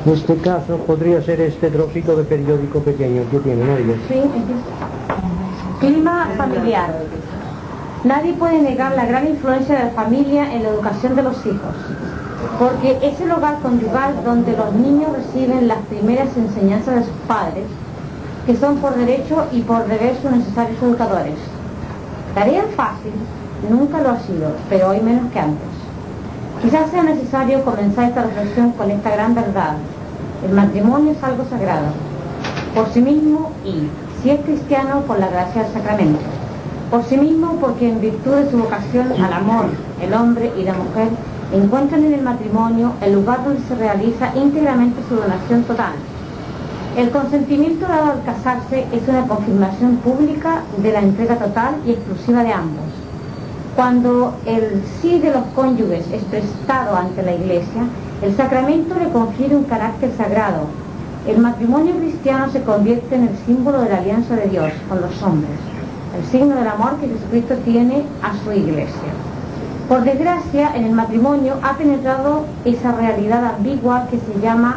En este caso podría ser este trocito de periódico pequeño que tiene, ¿no? Sí, clima familiar. Nadie puede negar la gran influencia de la familia en la educación de los hijos, porque es el hogar conyugal donde los niños reciben las primeras enseñanzas de sus padres, que son por derecho y por deber sus necesarios educadores. Tarea fácil nunca lo ha sido, pero hoy menos que antes. Quizás sea necesario comenzar esta reflexión con esta gran verdad. El matrimonio es algo sagrado, por sí mismo y, si es cristiano, por la gracia del sacramento. Por sí mismo porque en virtud de su vocación al amor, el hombre y la mujer encuentran en el matrimonio el lugar donde se realiza íntegramente su donación total. El consentimiento dado al casarse es una confirmación pública de la entrega total y exclusiva de ambos. Cuando el sí de los cónyuges es prestado ante la Iglesia, el sacramento le confiere un carácter sagrado. El matrimonio cristiano se convierte en el símbolo de la alianza de Dios con los hombres, el signo del amor que Jesucristo tiene a su Iglesia. Por desgracia, en el matrimonio ha penetrado esa realidad ambigua que se llama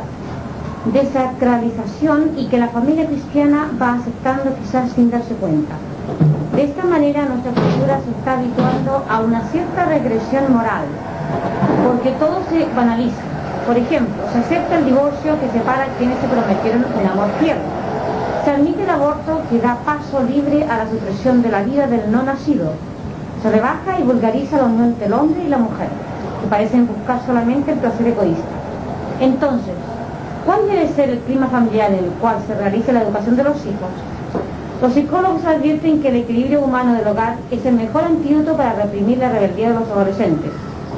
desacralización y que la familia cristiana va aceptando quizás sin darse cuenta. De esta manera nuestra cultura se está habituando a una cierta regresión moral, porque todo se banaliza. Por ejemplo, se acepta el divorcio que separa a quienes se prometieron un amor fiel. Se admite el aborto que da paso libre a la supresión de la vida del no nacido. Se rebaja y vulgariza la unión entre el hombre y la mujer, que parecen buscar solamente el placer egoísta. Entonces, ¿cuál debe ser el clima familiar en el cual se realice la educación de los hijos? Los psicólogos advierten que el equilibrio humano del hogar es el mejor antídoto para reprimir la rebeldía de los adolescentes,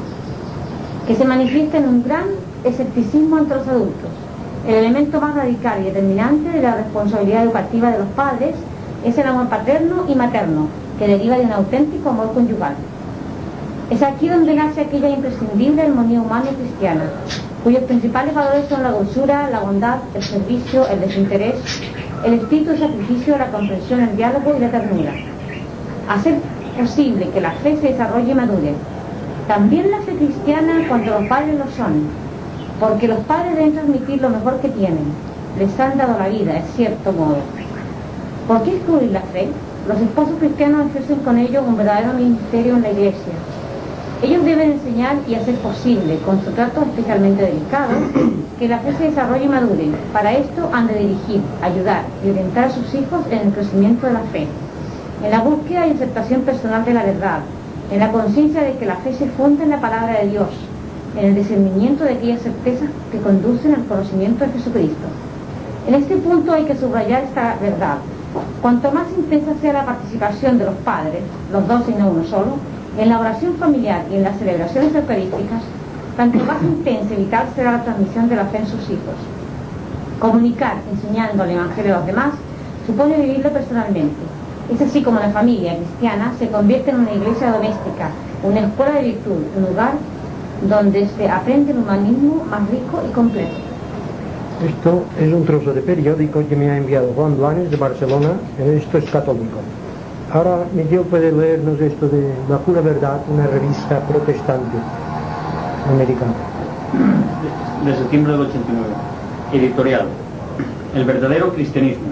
que se manifiesta en un gran escepticismo ante los adultos. El elemento más radical y determinante de la responsabilidad educativa de los padres es el amor paterno y materno, que deriva de un auténtico amor conyugal. Es aquí donde nace aquella imprescindible armonía humana y cristiana, cuyos principales valores son la dulzura, la bondad, el servicio, el desinterés, el espíritu de sacrificio, la comprensión, el diálogo y la ternura. Hacer posible que la fe se desarrolle y madure. También la fe cristiana cuando los padres lo son, porque los padres deben transmitir lo mejor que tienen. Les han dado la vida, de cierto modo. ¿Por qué excluir la fe? Los esposos cristianos ejercen con ello un verdadero ministerio en la Iglesia. Ellos deben enseñar y hacer posible, con su trato especialmente delicado, que la fe se desarrolle y madure. Para esto han de dirigir, ayudar y orientar a sus hijos en el crecimiento de la fe, en la búsqueda y aceptación personal de la verdad, en la conciencia de que la fe se funda en la palabra de Dios, en el discernimiento de aquellas certezas que conducen al conocimiento de Jesucristo. En este punto hay que subrayar esta verdad. Cuanto más intensa sea la participación de los padres, los dos y no uno solo, en la oración familiar y en las celebraciones eucarísticas, tanto más intensa y vital será la transmisión de la fe en sus hijos. Comunicar, enseñando el Evangelio a los demás, supone vivirlo personalmente. Es así como la familia cristiana se convierte en una iglesia doméstica, una escuela de virtud, un lugar donde se aprende el humanismo más rico y completo. Esto es un trozo de periódico que me ha enviado Juan Blanes de Barcelona. Esto es católico. Ahora Miguel puede leernos esto de La Pura Verdad, una revista protestante americana. De septiembre del 89. Editorial: El verdadero cristianismo.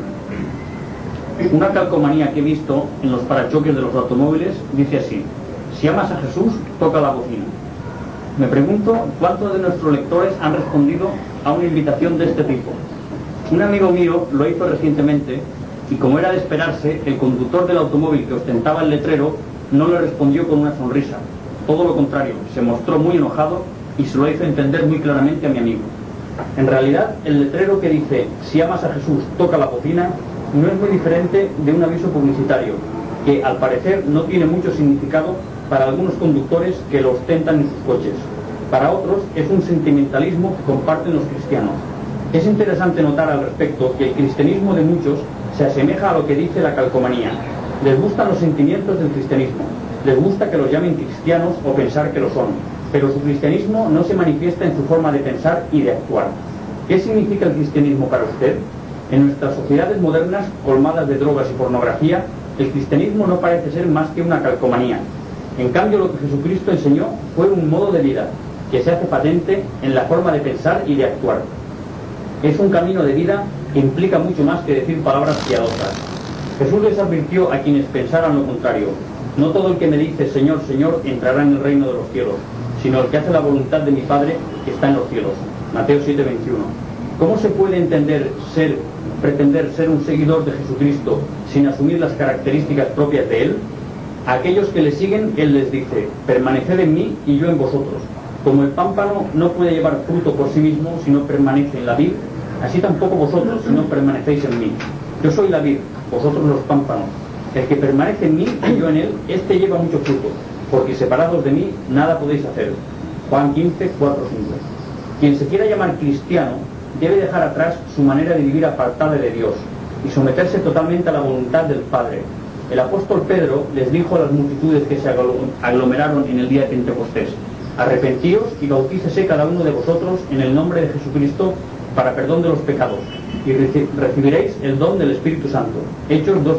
Una calcomanía que he visto en los parachoques de los automóviles dice así: si amas a Jesús, toca la bocina. Me pregunto cuántos de nuestros lectores han respondido a una invitación de este tipo. Un amigo mío lo hizo recientemente y, como era de esperarse, el conductor del automóvil que ostentaba el letrero no le respondió con una sonrisa. Todo lo contrario, se mostró muy enojado y se lo hizo entender muy claramente a mi amigo. En realidad, el letrero que dice si amas a Jesús, toca la bocina no es muy diferente de un aviso publicitario que, al parecer, no tiene mucho significado para algunos conductores que lo ostentan en sus coches. Para otros es un sentimentalismo que comparten los cristianos. Es interesante notar al respecto que el cristianismo de muchos se asemeja a lo que dice la calcomanía. Les gustan los sentimientos del cristianismo, les gusta que los llamen cristianos o pensar que lo son, pero su cristianismo no se manifiesta en su forma de pensar y de actuar. ¿Qué significa el cristianismo para usted? En nuestras sociedades modernas, colmadas de drogas y pornografía, el cristianismo no parece ser más que una calcomanía. En cambio, lo que Jesucristo enseñó fue un modo de vida que se hace patente en la forma de pensar y de actuar. Es un camino de vida que implica mucho más que decir palabras piadosas. Jesús les advirtió a quienes pensaran lo contrario: no todo el que me dice Señor, Señor entrará en el reino de los cielos, sino el que hace la voluntad de mi Padre que está en los cielos. Mateo 7:21. ¿Cómo se puede pretender ser un seguidor de Jesucristo sin asumir las características propias de Él? A aquellos que le siguen, Él les dice: permaneced en mí y yo en vosotros. Como el pámpano no puede llevar fruto por sí mismo si no permanece en la vid, así tampoco vosotros si no permanecéis en mí. Yo soy la vid, vosotros los pámpanos. El que permanece en mí y yo en él, éste lleva mucho fruto, porque separados de mí nada podéis hacer. Juan 15, 4, 5. Quien se quiera llamar cristiano debe dejar atrás su manera de vivir apartada de Dios y someterse totalmente a la voluntad del Padre. El apóstol Pedro les dijo a las multitudes que se aglomeraron en el día de Pentecostés: arrepentíos y bautícese cada uno de vosotros en el nombre de Jesucristo para perdón de los pecados, y recibiréis el don del Espíritu Santo. Hechos 2:38.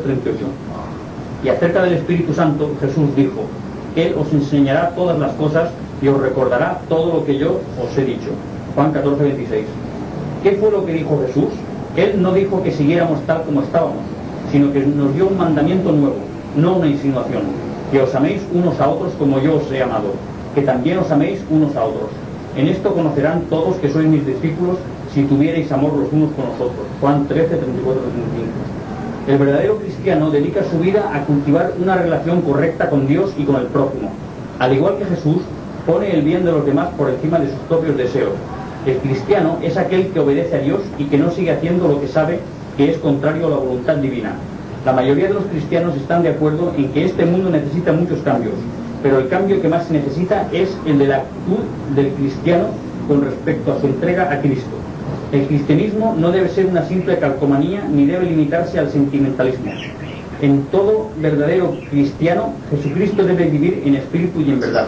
Y acerca del Espíritu Santo, Jesús dijo: Él os enseñará todas las cosas y os recordará todo lo que yo os he dicho. Juan 14:26. ¿Qué fue lo que dijo Jesús? Él no dijo que siguiéramos tal como estábamos, sino que nos dio un mandamiento nuevo, no una insinuación: que os améis unos a otros como yo os he amado, que también os améis unos a otros. En esto conocerán todos que sois mis discípulos, si tuvierais amor los unos con los otros. Juan 13, 34, 35. El verdadero cristiano dedica su vida a cultivar una relación correcta con Dios y con el prójimo. Al igual que Jesús, pone el bien de los demás por encima de sus propios deseos. El cristiano es aquel que obedece a Dios y que no sigue haciendo lo que sabe que es contrario a la voluntad divina. La mayoría de los cristianos están de acuerdo en que este mundo necesita muchos cambios, pero el cambio que más se necesita es el de la actitud del cristiano con respecto a su entrega a Cristo. El cristianismo no debe ser una simple calcomanía ni debe limitarse al sentimentalismo. En todo verdadero cristiano, Jesucristo debe vivir en espíritu y en verdad.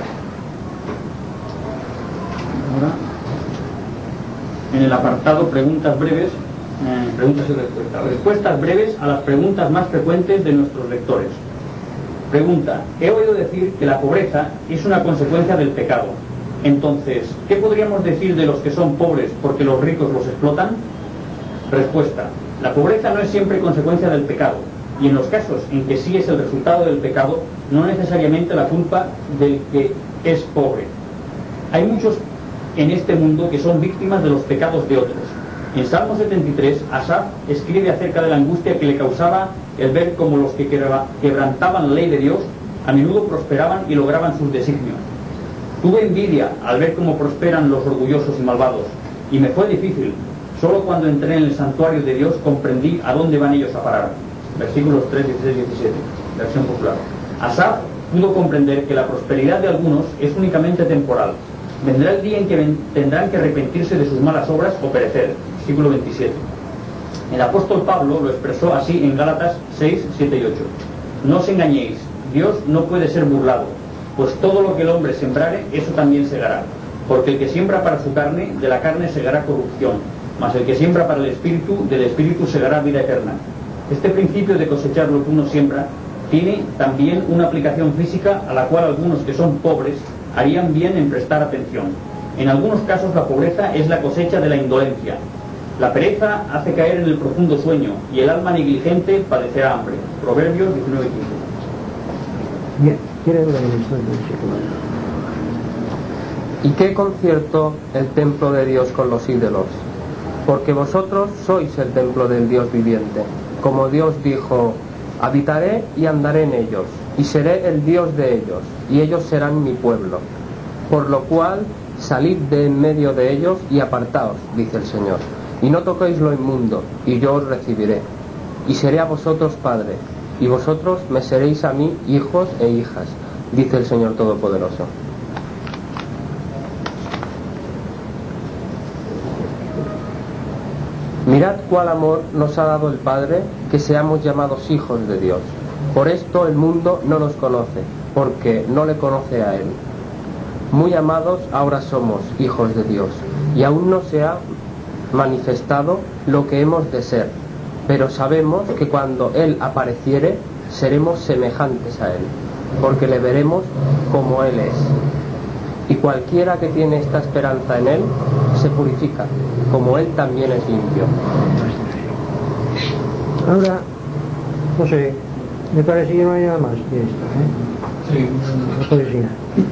Ahora, en el apartado preguntas breves, preguntas y respuestas. Respuestas breves a las preguntas más frecuentes de nuestros lectores. Pregunta: he oído decir que la pobreza es una consecuencia del pecado. Entonces, ¿qué podríamos decir de los que son pobres porque los ricos los explotan? Respuesta: la pobreza no es siempre consecuencia del pecado, y en los casos en que sí es el resultado del pecado, no necesariamente la culpa del que es pobre. Hay muchos en este mundo que son víctimas de los pecados de otros. En Salmo 73, Asaf escribe acerca de la angustia que le causaba el ver cómo los que quebrantaban la ley de Dios a menudo prosperaban y lograban sus designios. Tuve envidia al ver cómo prosperan los orgullosos y malvados, y me fue difícil. Solo cuando entré en el santuario de Dios comprendí a dónde van ellos a parar. Versículos 3, 16, 17, versión popular. Asaf pudo comprender que la prosperidad de algunos es únicamente temporal. Vendrá el día en que tendrán que arrepentirse de sus malas obras o perecer. Versículo 27. El apóstol Pablo lo expresó así en Gálatas 6, 7 y 8. No os engañéis, Dios no puede ser burlado, pues todo lo que el hombre sembrare, eso también segará. Porque el que siembra para su carne, de la carne segará corrupción, mas el que siembra para el espíritu, del espíritu segará vida eterna. Este principio de cosechar lo que uno siembra tiene también una aplicación física a la cual algunos que son pobres harían bien en prestar atención. En algunos casos la pobreza es la cosecha de la indolencia. La pereza hace caer en el profundo sueño y el alma negligente padecerá hambre. Proverbios 19:15. Bien, ¿quiere una ¿Y qué concierto el templo de Dios con los ídolos? Porque vosotros sois el templo del Dios viviente. Como Dios dijo: habitaré y andaré en ellos, y seré el Dios de ellos, y ellos serán mi pueblo. Por lo cual, salid de en medio de ellos y apartaos, dice el Señor, y no toquéis lo inmundo, y yo os recibiré. Y seré a vosotros padre, y vosotros me seréis a mí hijos e hijas, dice el Señor Todopoderoso. Mirad cuál amor nos ha dado el Padre, que seamos llamados hijos de Dios. Por esto el mundo no nos conoce, porque no le conoce a Él. Muy amados, ahora somos hijos de Dios, y aún no se ha manifestado lo que hemos de ser, pero sabemos que cuando Él apareciere, seremos semejantes a Él, porque le veremos como Él es. Y cualquiera que tiene esta esperanza en Él se purifica, como Él también es limpio. Ahora, no sé, me parece que no hay nada más que esto, Sí. la poesía.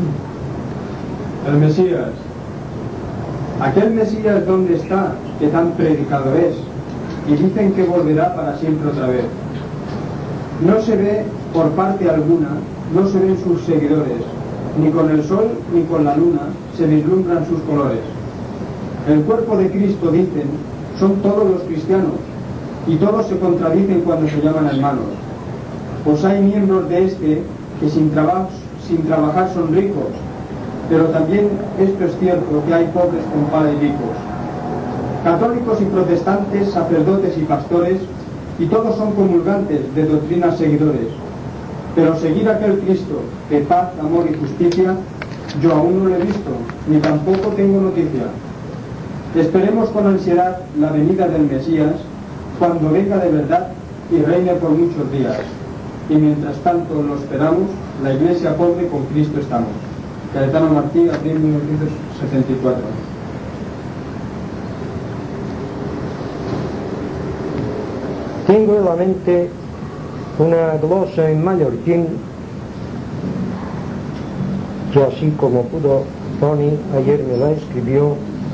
El Mesías. Aquel Mesías, ¿dónde está? Que tan predicado es. Y dicen que volverá para siempre otra vez. No se ve por parte alguna, no se ven sus seguidores, ni con el sol ni con la luna se vislumbran sus colores. El cuerpo de Cristo, dicen, son todos los cristianos, y todos se contradicen cuando se llaman hermanos. Pues hay miembros de este que sin trabajar son ricos, pero también esto es cierto, que hay pobres con pala y ricos. Católicos y protestantes, sacerdotes y pastores, y todos son comulgantes de doctrinas seguidores. Pero seguir aquel Cristo de paz, amor y justicia, yo aún no lo he visto, ni tampoco tengo noticia. Esperemos con ansiedad la venida del Mesías, cuando venga de verdad y reine por muchos días. Y mientras tanto lo esperamos, la Iglesia pobre con Cristo estamos. Cayetano Martí, abril 1974. Tengo en la mente una glosa en mallorquín que, así como pudo Tony, ayer me la escribió.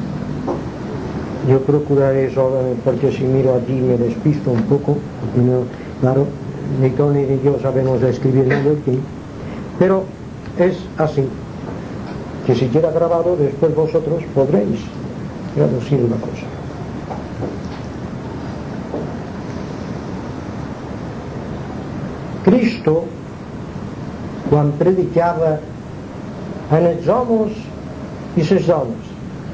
Yo procuraré solo, porque si miro aquí me despisto un poco, porque no, claro, ni Tony ni yo sabemos escribir mallorquín, pero es así, que si queda grabado después vosotros podréis traducir la cosa. Cristo, quan predicava en els homes i les dones,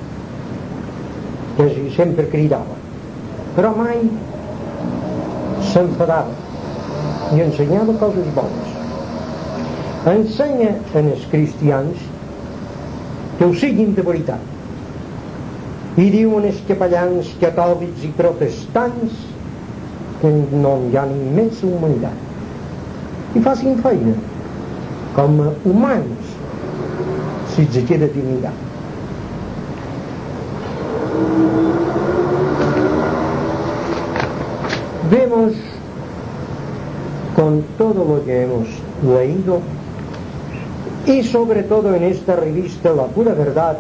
que sempre cridava, però mai s'enfadava i ensenyava coses bones. Ensenya en els cristians que ho siguin de veritat i diuen els capellans catòlics i protestants que no hi ha ni més humanitat i facin feina com a humans si els queda dignitat. Vemos con todo lo que hemos leído y sobre todo en esta revista La Pura Verdad,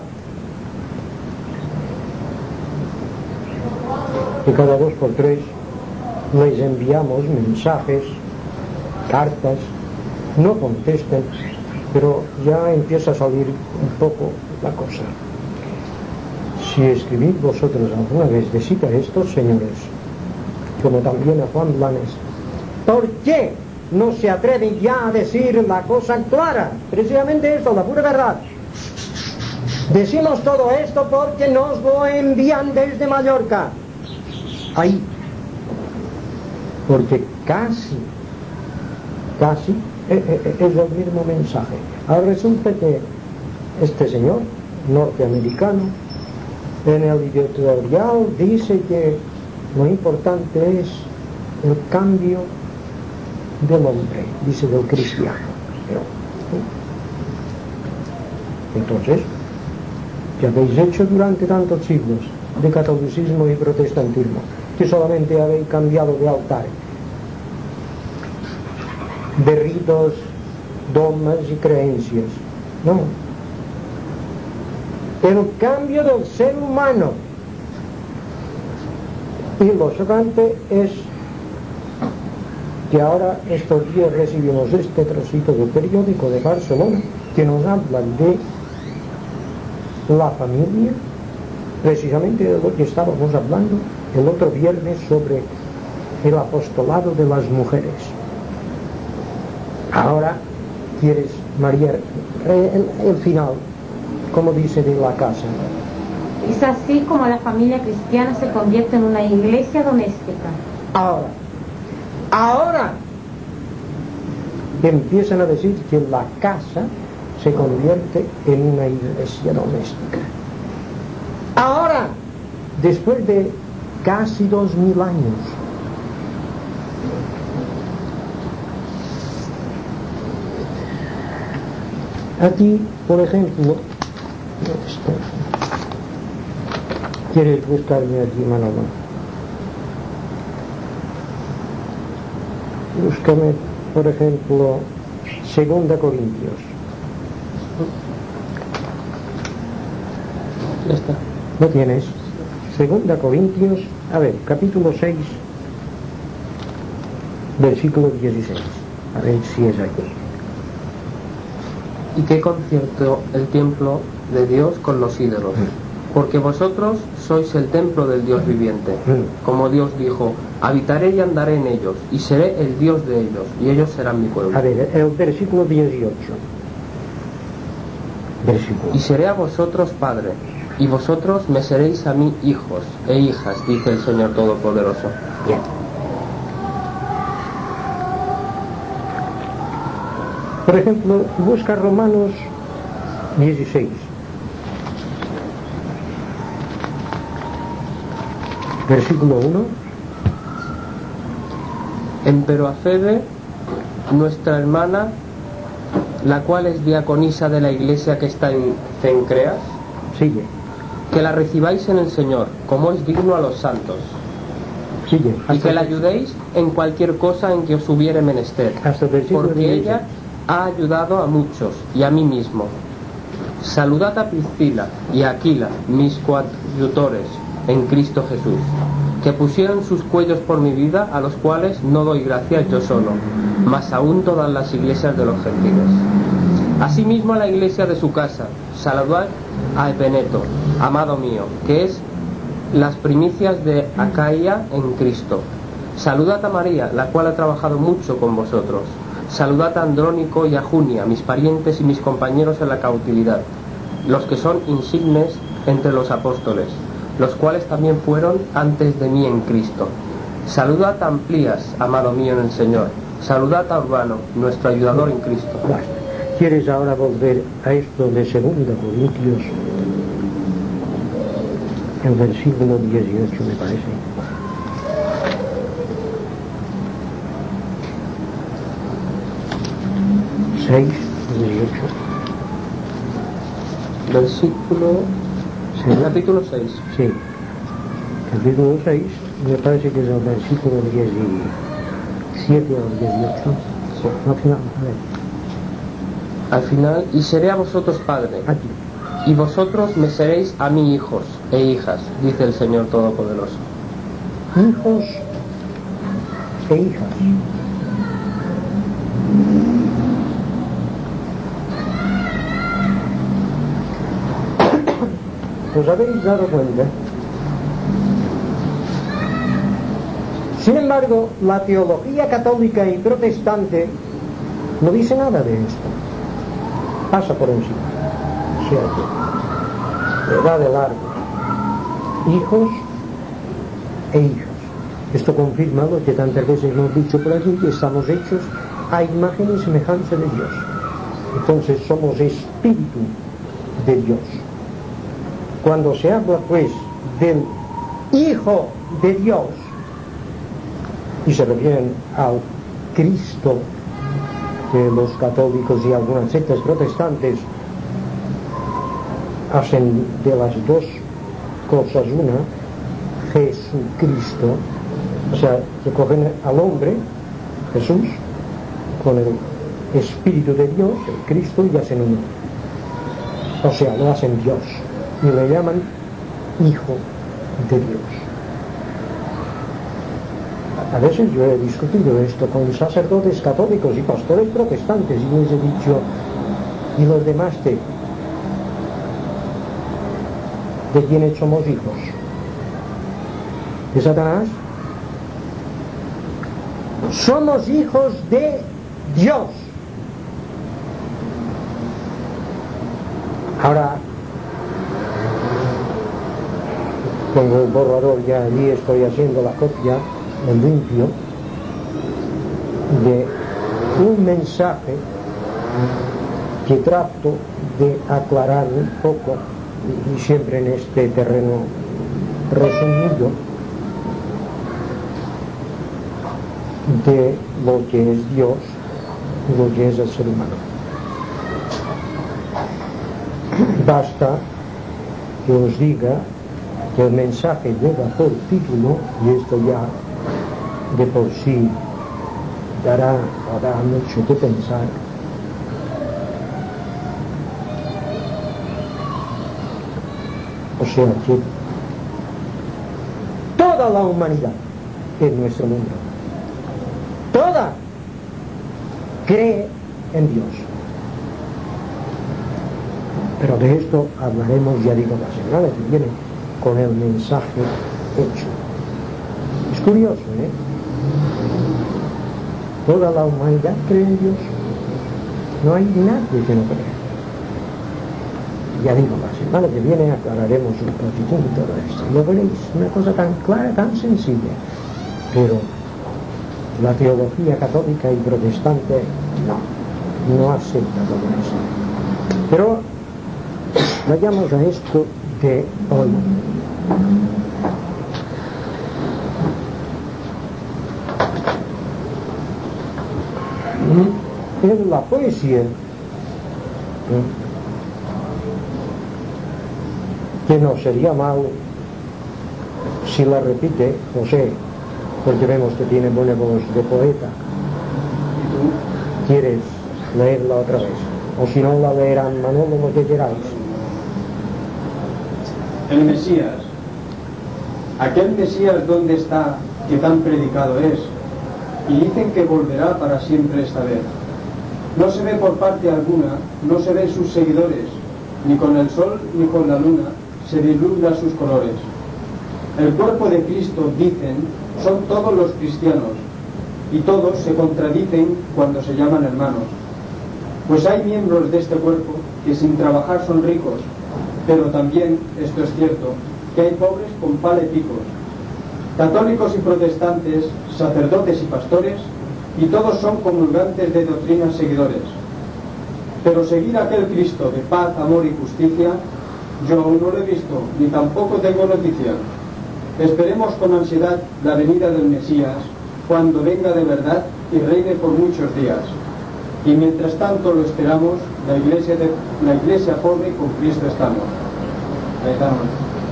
que cada 2 por 3 les enviamos mensajes, cartas, no contesten, pero ya empieza a salir un poco la cosa. Si escribid vosotros alguna vez de cita a estos señores, como también a Juan Blanes, ¿por qué no se atreven ya a decir la cosa clara? Precisamente esto, la pura verdad. Decimos todo esto porque nos lo envían desde Mallorca. Ahí. Porque casi es el mismo mensaje. Ahora resulta que este señor norteamericano en el editorial dice que lo importante es el cambio del hombre, dice del cristiano. Entonces, ¿qué habéis hecho durante tantos siglos de catolicismo y protestantismo? Que solamente habéis cambiado de altar, de ritos, dogmas y creencias. No. El cambio del ser humano. Y lo chocante es que ahora estos días recibimos este trocito de periódico de Barcelona que nos hablan de la familia, precisamente de lo que estábamos hablando el otro viernes sobre el apostolado de las mujeres. Ahora quieres, María, el final, como dice, de la casa. Es así como la familia cristiana se convierte en una iglesia doméstica. Ahora empiezan a decir que la casa se convierte en una iglesia doméstica. Ahora, después de casi 2000 años, aquí, por ejemplo, ¿Quieres buscarme aquí, Manolo? Búscame, por ejemplo, 2 Corintios. Ya está. ¿Lo tienes? 2 Corintios, a ver, capítulo 6, versículo 16. A ver si es aquí. ¿Y qué concierto el templo de Dios con los ídolos? Porque vosotros sois el templo del Dios viviente. Como Dios dijo, habitaré y andaré en ellos, y seré el Dios de ellos, y ellos serán mi pueblo. A ver, el versículo 18. Versículo. Y seré a vosotros padre, y vosotros me seréis a mí hijos e hijas, dice el Señor Todopoderoso. Bien. Por ejemplo, busca Romanos 16. Versículo 1. Empero a Febe, nuestra hermana, la cual es diaconisa de la iglesia que está en Cencreas, Sigue. que la recibáis en el Señor, como es digno a los santos, Sigue. y que la ayudéis en cualquier cosa en que os hubiere menester, Hasta el versículo porque 16. ella ha ayudado a muchos y a mí mismo. Saludad a Priscila y a Aquila, mis coadjutores en Cristo Jesús, que pusieron sus cuellos por mi vida, a los cuales no doy gracias yo solo, mas aún todas las iglesias de los gentiles. Asimismo a la iglesia de su casa, saludad a Epeneto, amado mío, que es las primicias de Acaía en Cristo. Saludad a María, la cual ha trabajado mucho con vosotros. Saludad a Andrónico y a Junia, mis parientes y mis compañeros en la cautividad, los que son insignes entre los apóstoles, los cuales también fueron antes de mí en Cristo. Saludad a Amplías, amado mío en el Señor. Saludad a Urbano, nuestro ayudador en Cristo. Basta. ¿Quieres ahora volver a esto de 2 Corintios? El versículo 18 me parece. Versículo... Sí. Capítulo 6. Sí. Capítulo 6, me parece que es el versículo 17 o 18. Sí. Al final, a ver. Al final, y seré a vosotros padre, Aquí. y vosotros me seréis a mí hijos e hijas, dice el Señor Todopoderoso. Hijos e hijas. ¿Os habéis dado cuenta? Sin embargo, la teología católica y protestante no dice nada de esto. Pasa por encima. ¿Cierto? Le da de largo. Hijos e hijas. Esto confirma lo que tantas veces hemos dicho por aquí, que estamos hechos a imagen y semejanza de Dios. Entonces somos espíritu de Dios. Cuando se habla pues del Hijo de Dios y se refieren al Cristo, que los católicos y algunas sectas protestantes hacen de las dos cosas una, Jesucristo, o sea, que cogen al hombre, Jesús, con el Espíritu de Dios, el Cristo, y hacen uno. O sea, lo hacen Dios. Y le llaman Hijo de Dios. A veces yo he discutido esto con sacerdotes católicos y pastores protestantes y les he dicho, ¿y los demás qué? ¿De quiénes somos hijos? ¿De Satanás? Somos hijos de Dios. Ahora pongo el borrador ya allí, estoy haciendo la copia en limpio de un mensaje que trato de aclarar un poco y siempre en este terreno resumido de lo que es Dios y lo que es el ser humano. Basta que os diga que el mensaje lleva por título, y esto ya de por sí dará mucho que pensar. O sea que toda la humanidad en nuestro mundo, toda, cree en Dios. Pero de esto hablaremos, ya digo, la semana que viene, con el mensaje hecho. Es curioso, ¿eh? Toda la humanidad cree en Dios. No hay nadie que no crea. Ya digo, la semana que viene aclararemos un poquitín todo esto. Lo veréis, una cosa tan clara, tan sencilla. Pero la teología católica y protestante no acepta todo esto. Pero vayamos a esto de hoy. En la poesía, que no sería mal si la repite José, porque vemos que tiene buena voz de poeta. ¿Quieres leerla otra vez? O si no, la leerán Manolo, lo que queráis. El Mesías. Aquel Mesías, ¿dónde está, que tan predicado es? Y dicen que volverá para siempre esta vez. No se ve por parte alguna, no se ven sus seguidores, ni con el sol ni con la luna se vislumbran sus colores. El cuerpo de Cristo, dicen, son todos los cristianos, y todos se contradicen cuando se llaman hermanos. Pues hay miembros de este cuerpo que sin trabajar son ricos, pero también, esto es cierto, que hay pobres con pala y picos. Católicos y protestantes, sacerdotes y pastores, y todos son comulgantes de doctrinas seguidores. Pero seguir a aquel Cristo de paz, amor y justicia, yo aún no lo he visto, ni tampoco tengo noticia. Esperemos con ansiedad la venida del Mesías, cuando venga de verdad y reine por muchos días. Y mientras tanto lo esperamos, la iglesia pobre con Cristo estamos. Ahí estamos.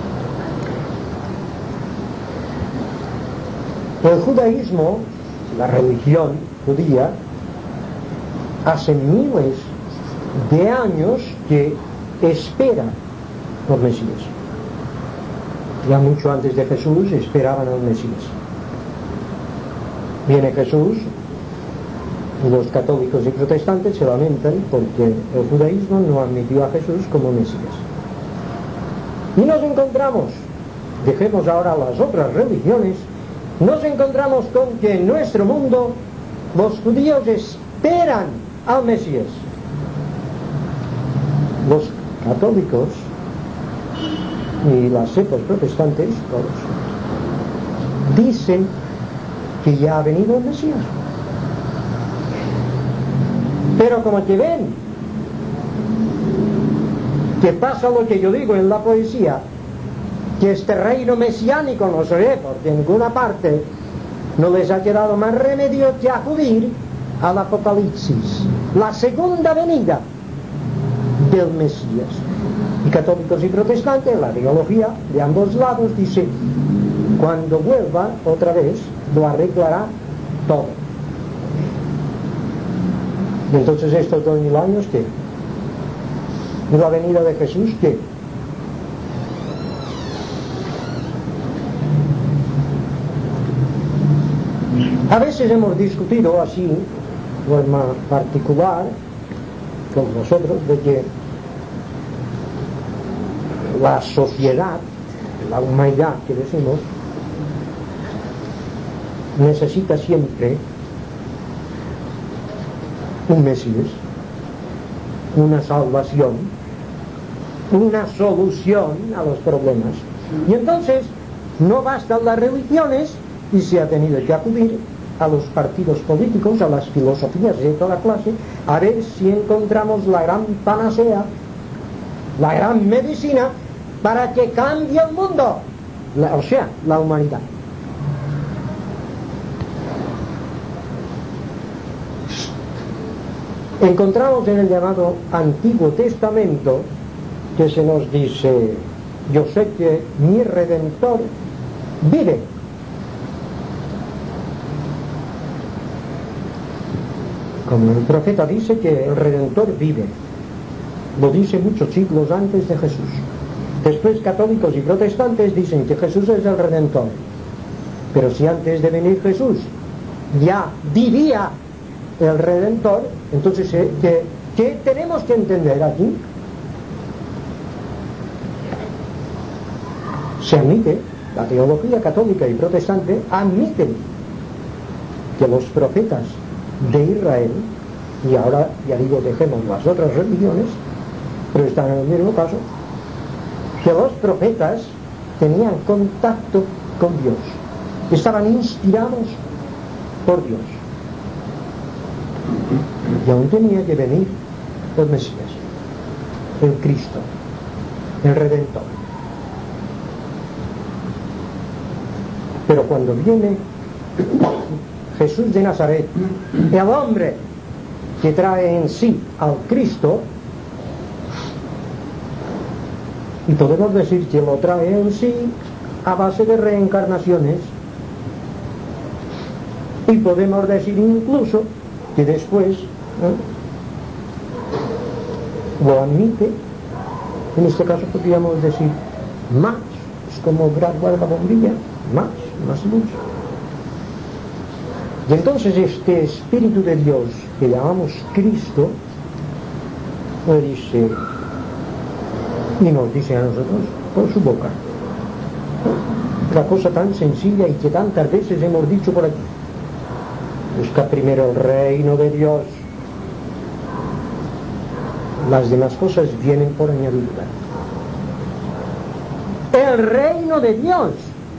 El judaísmo, la religión judía, hace miles de años que espera por Mesías. Ya mucho antes de Jesús esperaban al Mesías. Viene Jesús y los católicos y protestantes se lamentan porque el judaísmo no admitió a Jesús como Mesías. Y nos encontramos, dejemos ahora las otras religiones, nos encontramos con que en nuestro mundo los judíos esperan al Mesías. Los católicos y las sectas protestantes, todos, dicen que ya ha venido el Mesías. Pero como que ven que pasa lo que yo digo en la poesía, que este reino mesiánico no se ve porque en ninguna parte, no les ha quedado más remedio que acudir al Apocalipsis, la segunda venida del Mesías. Y católicos y protestantes, la teología de ambos lados dice, cuando vuelva otra vez lo arreglará todo. Y entonces estos 2000 años, ¿qué? ¿Y la venida de Jesús, qué? A veces hemos discutido así, de forma particular, con vosotros, de que la sociedad, la humanidad que decimos, necesita siempre un Mesías, una salvación, una solución a los problemas. Y entonces no bastan las religiones y se ha tenido que acudir a los partidos políticos, a las filosofías de toda clase, a ver si encontramos la gran panacea, la gran medicina para que cambie el mundo, o sea, la humanidad. Encontramos en el llamado Antiguo Testamento que se nos dice yo sé que mi Redentor vive. Como el profeta dice que el Redentor vive, lo dice muchos siglos antes de Jesús. Después católicos y protestantes dicen que Jesús es el Redentor, pero si antes de venir Jesús ya vivía el Redentor, entonces ¿qué tenemos que entender aquí? Se admite, la teología católica y protestante admiten que los profetas de Israel, y ahora ya digo dejemos las otras religiones, pero están en el mismo caso, que los profetas tenían contacto con Dios, estaban inspirados por Dios, y aún tenía que venir el Mesías, el Cristo, el Redentor. Pero cuando viene Jesús de Nazaret, el hombre que trae en sí al Cristo, y podemos decir que lo trae en sí a base de reencarnaciones, y podemos decir incluso que después lo admite. En este caso podríamos decir más, es como graduar la bombilla, más luz. Y entonces este Espíritu de Dios que llamamos Cristo le dice, y nos dice a nosotros por su boca, la cosa tan sencilla y que tantas veces hemos dicho por aquí: busca primero el reino de Dios, las demás cosas vienen por añadidura. El reino de Dios.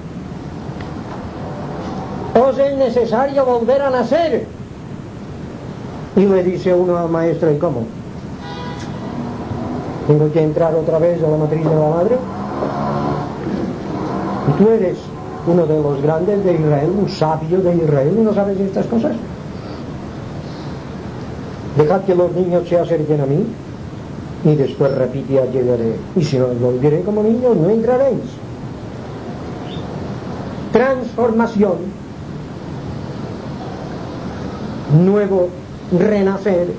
¿Os es necesario volver a nacer? Y le dice uno al maestro: ¿y cómo? ¿Tengo que entrar otra vez a la matriz de la madre? ¿Y tú eres uno de los grandes de Israel, un sabio de Israel, y no sabes estas cosas? Dejad que los niños se acerquen a mí, y después repite: llegaré, y si no os volveré como niños, no entraréis. Transformación, nuevo renacer.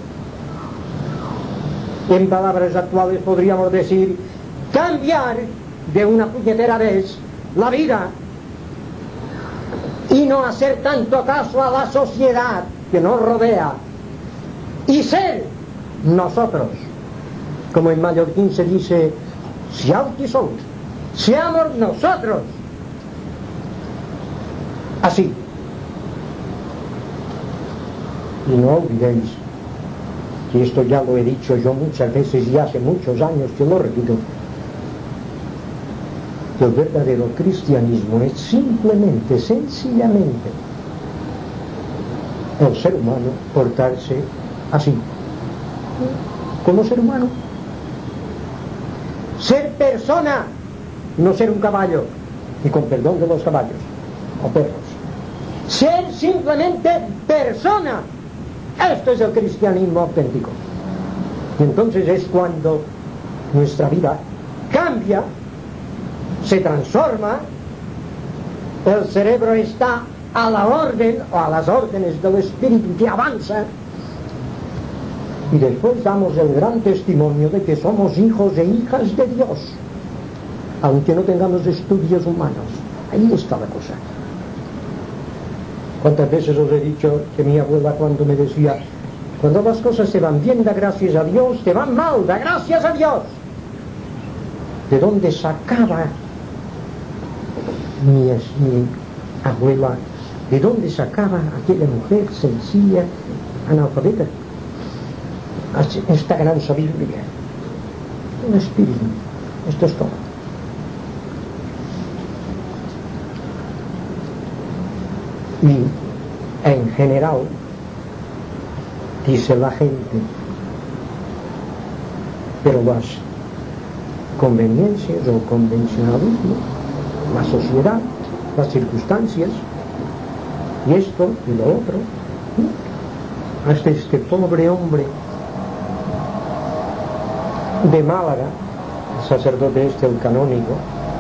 En palabras actuales podríamos decir cambiar de una puñetera vez la vida y no hacer tanto caso a la sociedad que nos rodea y ser nosotros, como en mallorquín se dice, siau qui sou, seamos nosotros así. Y no olvidéis que esto ya lo he dicho yo muchas veces y hace muchos años que lo repito, que el verdadero cristianismo es simplemente, sencillamente, el ser humano portarse así, como ser humano, ser persona, no ser un caballo, y con perdón de los caballos o perros, ser simplemente persona. Esto es el cristianismo auténtico. Y entonces es cuando nuestra vida cambia, se transforma, el cerebro está a la orden o a las órdenes del espíritu que avanza, y después damos el gran testimonio de que somos hijos e hijas de Dios, aunque no tengamos estudios humanos. Ahí está la cosa. ¿Cuántas veces os he dicho que mi abuela, cuando me decía, cuando las cosas te van bien, da gracias a Dios, te van mal, da gracias a Dios? ¿De dónde sacaba mi abuela, de dónde sacaba aquella mujer sencilla, analfabeta, esta gran sabiduría? Un espíritu. Esto es todo. Y en general dice la gente, pero las conveniencias o convencionalismo, la sociedad, las circunstancias y esto y lo otro, hasta este pobre hombre de Málaga el sacerdote el canónigo,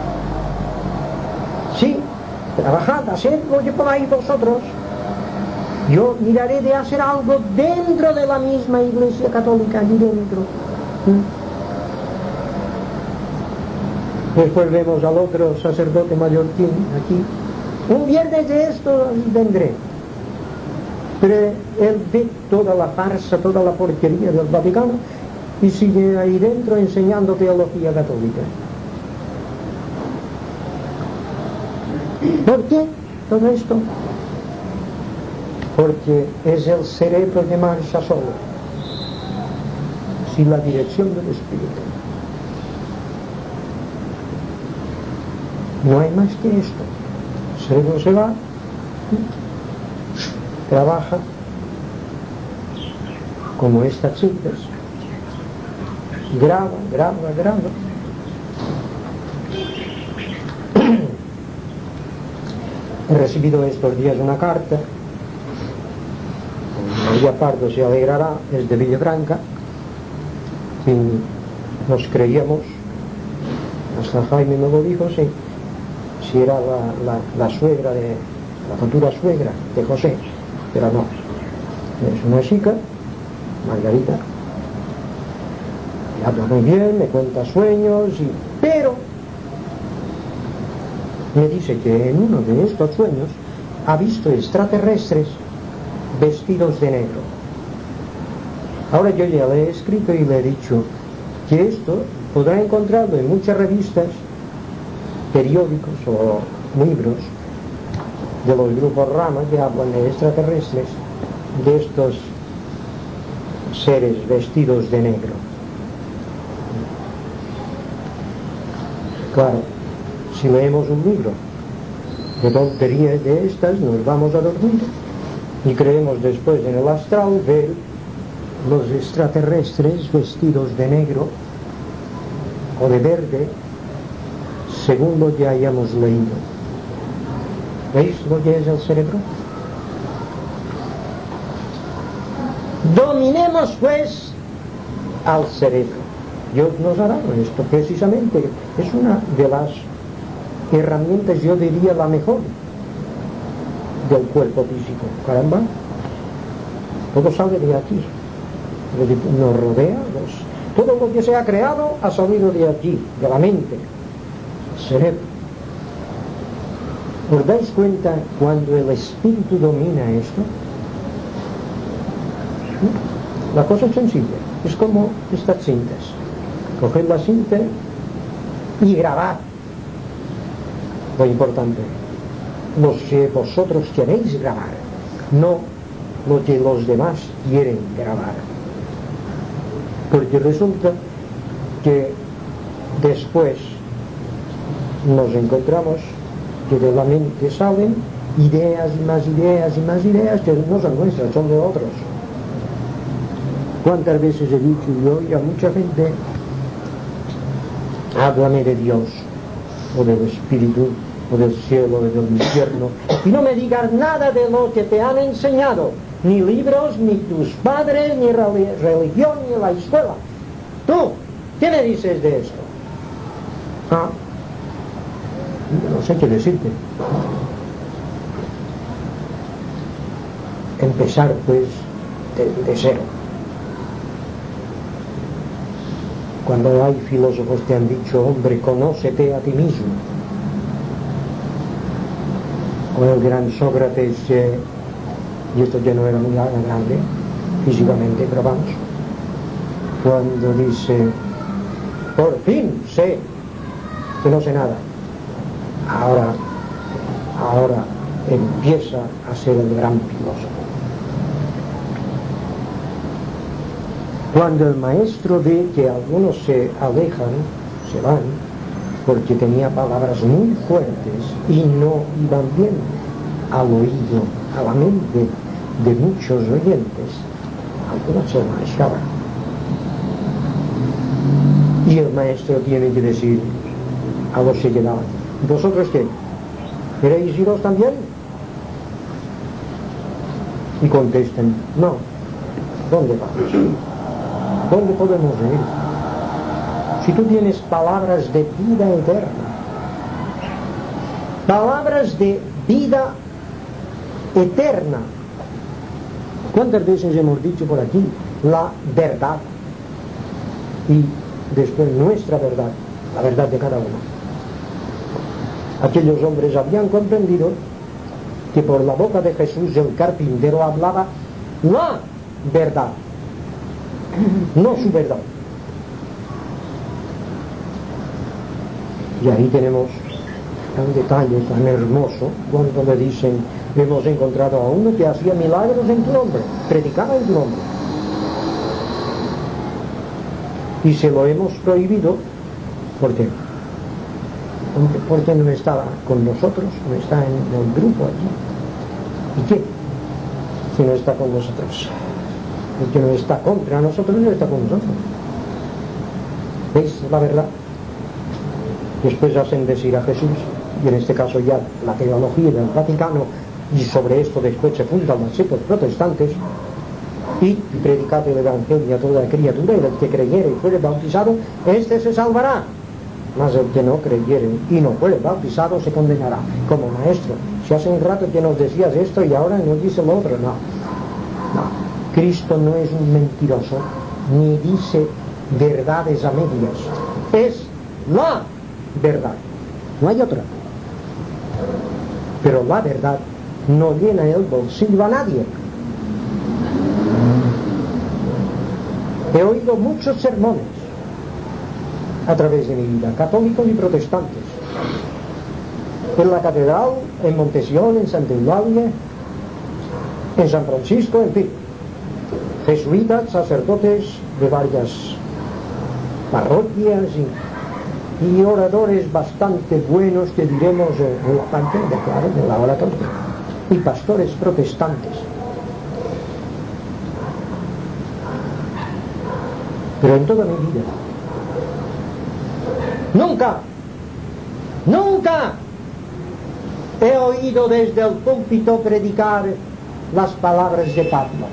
sí, trabajad, haced lo que podáis vosotros, yo miraré de hacer algo dentro de la misma Iglesia Católica, allí dentro. Después vemos al otro sacerdote mallorquín aquí, un viernes de esto vendré, pero él ve toda la farsa, toda la porquería del Vaticano y sigue ahí dentro enseñando teología católica. ¿Por qué todo esto? Porque es el cerebro que marcha solo, sin la dirección del Espíritu. No hay más que esto. El cerebro se va, trabaja como estas chicas, graba. He recibido estos días una carta, María Pardo se alegrará, es de Villafranca, y nos creíamos, hasta Jaime me lo dijo, si era la suegra de la futura suegra de José, pero no, es una chica, Margarita, y habla muy bien, me cuenta sueños, pero me dice que en uno de estos sueños ha visto extraterrestres vestidos de negro. Ahora yo ya le he escrito y le he dicho que esto podrá encontrarlo en muchas revistas, periódicos o libros de los grupos Rama que hablan de extraterrestres, de estos seres vestidos de negro. Claro, si leemos un libro de tonterías de estas, nos vamos a dormir y creemos después en el astral ver los extraterrestres vestidos de negro o de verde, según lo que hayamos leído. ¿Veis lo que es el cerebro? Dominemos pues al cerebro. Dios nos ha dado esto precisamente, es una de las herramientas, yo diría la mejor del cuerpo físico. Caramba, todo sale de aquí, nos rodea, todo lo que se ha creado ha salido de aquí, de la mente, cerebro. ¿Os dais cuenta cuando el espíritu domina esto? La cosa es sencilla, es como estas cintas. Coged la cinta y grabad lo importante, lo que vosotros queréis grabar, no lo que los demás quieren grabar, porque resulta que después nos encontramos que de la mente salen ideas y más ideas y más ideas que no son nuestras, son de otros. ¿Cuántas veces he dicho yo y a mucha gente, háblame de Dios o del Espíritu o del cielo o del infierno, y no me digas nada de lo que te han enseñado, ni libros, ni tus padres, ni religión, ni la escuela? Tú, ¿qué me dices de esto? No sé qué decirte. Empezar pues de cero. Cuando hay filósofos que han dicho, hombre, conócete a ti mismo, o el gran Sócrates, y esto ya no era muy grande físicamente, pero vamos, cuando dice, por fin sé que no sé nada, ahora empieza a ser el gran filósofo. Cuando el maestro ve que algunos se alejan, se van, porque tenía palabras muy fuertes y no iban bien al oído, a la mente de muchos oyentes, algunos se marchaban. Y el maestro tiene que decir a los que quedaban, ¿vosotros qué? ¿Queréis iros también? Y contestan, no. ¿Dónde vamos? ¿Dónde podemos ir? Si tú tienes palabras de vida eterna, palabras de vida eterna, ¿cuántas veces hemos dicho por aquí la verdad? Y después nuestra verdad, la verdad de cada uno. Aquellos hombres habían comprendido que por la boca de Jesús el carpintero hablaba la verdad, no su verdad. Y ahí tenemos un detalle tan hermoso cuando le dicen: hemos encontrado a uno que hacía milagros en tu nombre, predicaba en tu nombre, y se lo hemos prohibido. ¿Por qué? Porque no estaba con nosotros, no está en el grupo allí. ¿Y qué? Si no está con nosotros, el que no está contra nosotros no está con nosotros. ¿Veis la verdad? Después hacen decir a Jesús, y en este caso ya la teología del Vaticano, y sobre esto después se fundan las sectas protestantes: y predicad el evangelio a toda criatura, y el que creyere y fuere bautizado, este se salvará, mas el que no creyere y no fuere bautizado se condenará. Como maestro, si hace un rato que nos decías esto y ahora nos dice lo otro, no. Cristo no es un mentiroso, ni dice verdades a medias, es la verdad, no hay otra. Pero la verdad no llena el bolsillo a nadie. He oído muchos sermones a través de mi vida, católicos y protestantes, en la catedral, en Montesión, en Santa Eulalia, en San Francisco, en fin, jesuitas, sacerdotes de varias parroquias y oradores bastante buenos, que diremos en la parte de, claro, de la oratoria, y pastores protestantes. Pero en toda mi vida nunca he oído desde el púlpito predicar las palabras de Pablo: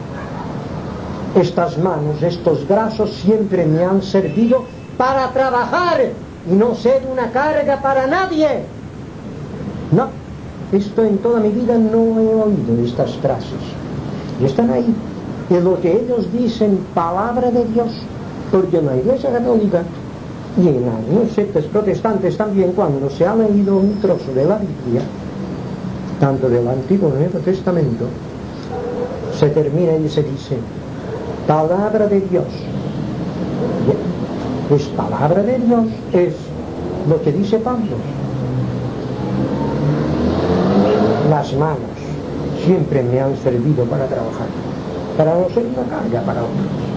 estas manos, estos brazos siempre me han servido para trabajar y no ser una carga para nadie. No, esto en toda mi vida no he oído estas frases, y están ahí, en lo que ellos dicen palabra de Dios. Porque en la Iglesia Católica y en algunas sectas protestantes también, cuando se ha leído un trozo de la Biblia, tanto del Antiguo como del Nuevo Testamento, se termina y se dice palabra de Dios. Pues palabra de Dios es lo que dice Pablo: las manos siempre me han servido para trabajar, para no ser una carga para otros.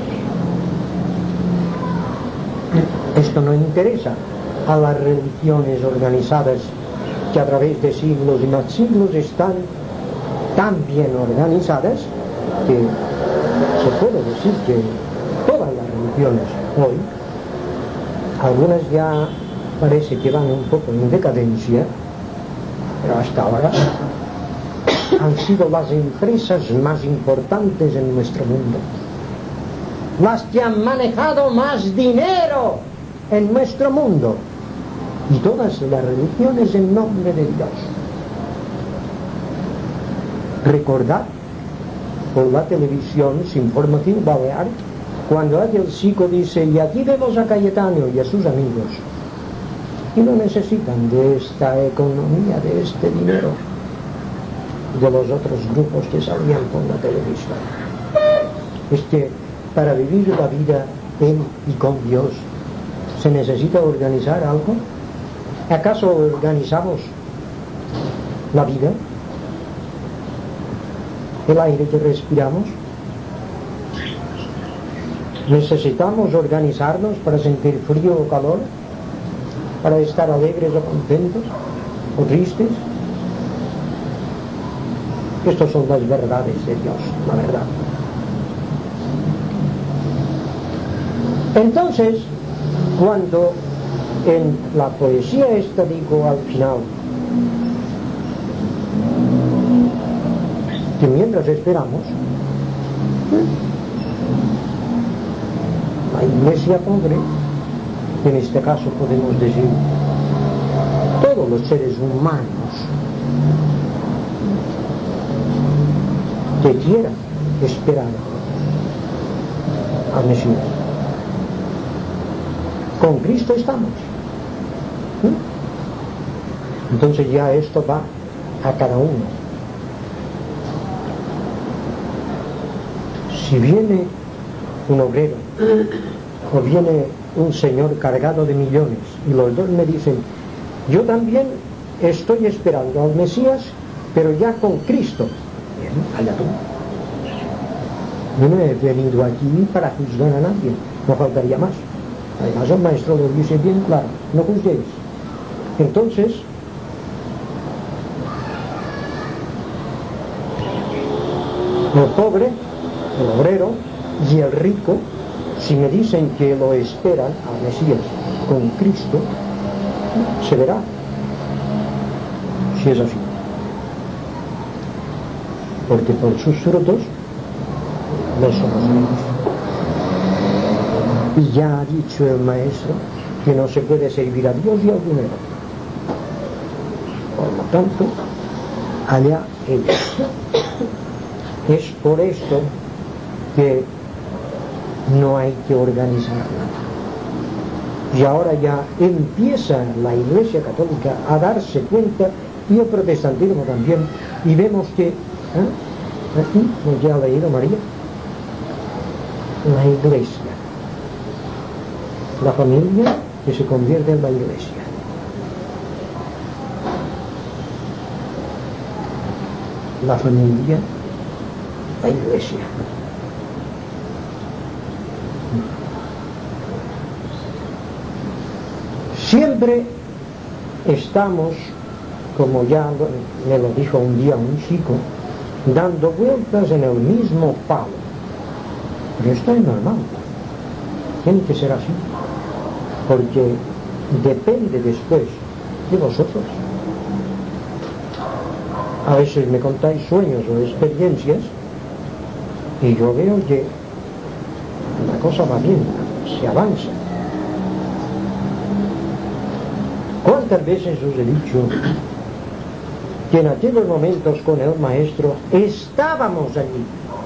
Esto no interesa a las religiones organizadas, que a través de siglos y más siglos están tan bien organizadas que se puede decir que todas las religiones hoy, algunas ya parece que van un poco en decadencia, pero hasta ahora han sido las empresas más importantes en nuestro mundo, las que han manejado más dinero en nuestro mundo, y todas las religiones en nombre de Dios. Recordad por la televisión informativo balear, cuando aquel chico dice: y aquí vemos a Cayetano y a sus amigos, y no necesitan de esta economía, de este dinero de los otros grupos que salían por la televisión. Es que para vivir la vida en y con Dios se necesita organizar algo. ¿Acaso organizamos la vida? ¿El aire que respiramos? ¿Necesitamos organizarnos para sentir frío o calor? ¿Para estar alegres o contentos o tristes? Estas son las verdades de Dios, la verdad. Entonces, cuando en la poesía esta digo al final que mientras esperamos, la iglesia pobre En este caso podemos decir todos los seres humanos que quieran esperar al Mesías. Con Cristo estamos. Entonces ya esto va a cada uno. Si viene un obrero o viene un señor cargado de millones y los dos me dicen, yo también estoy esperando al Mesías, pero ya con Cristo. Bien, allá tú. Yo no he venido aquí para juzgar a nadie, no faltaría más. Además el maestro lo dice bien claro, no juzguéis. Entonces, el pobre, el obrero y el rico, si me dicen que lo esperan al Mesías con Cristo, se verá si es así. Porque por sus frutos los conoceréis. Y ya ha dicho el maestro que no se puede servir a Dios y al dinero. Por lo tanto, allá ellos. Es por esto que no hay que organizar nada. Y ahora ya empieza la Iglesia Católica a darse cuenta, y el protestantismo también, y vemos que aquí, como ya ha leído María, la Iglesia, la familia que se convierte en la Iglesia. La familia, la Iglesia. Siempre estamos, como ya me lo dijo un día un chico, dando vueltas en el mismo palo. Pero esto es normal. Tiene que ser así. Porque depende después de vosotros. A veces me contáis sueños o experiencias y yo veo que la cosa va bien, se avanza. ¿Cuántas veces os he dicho que en aquellos momentos con el maestro estábamos allí?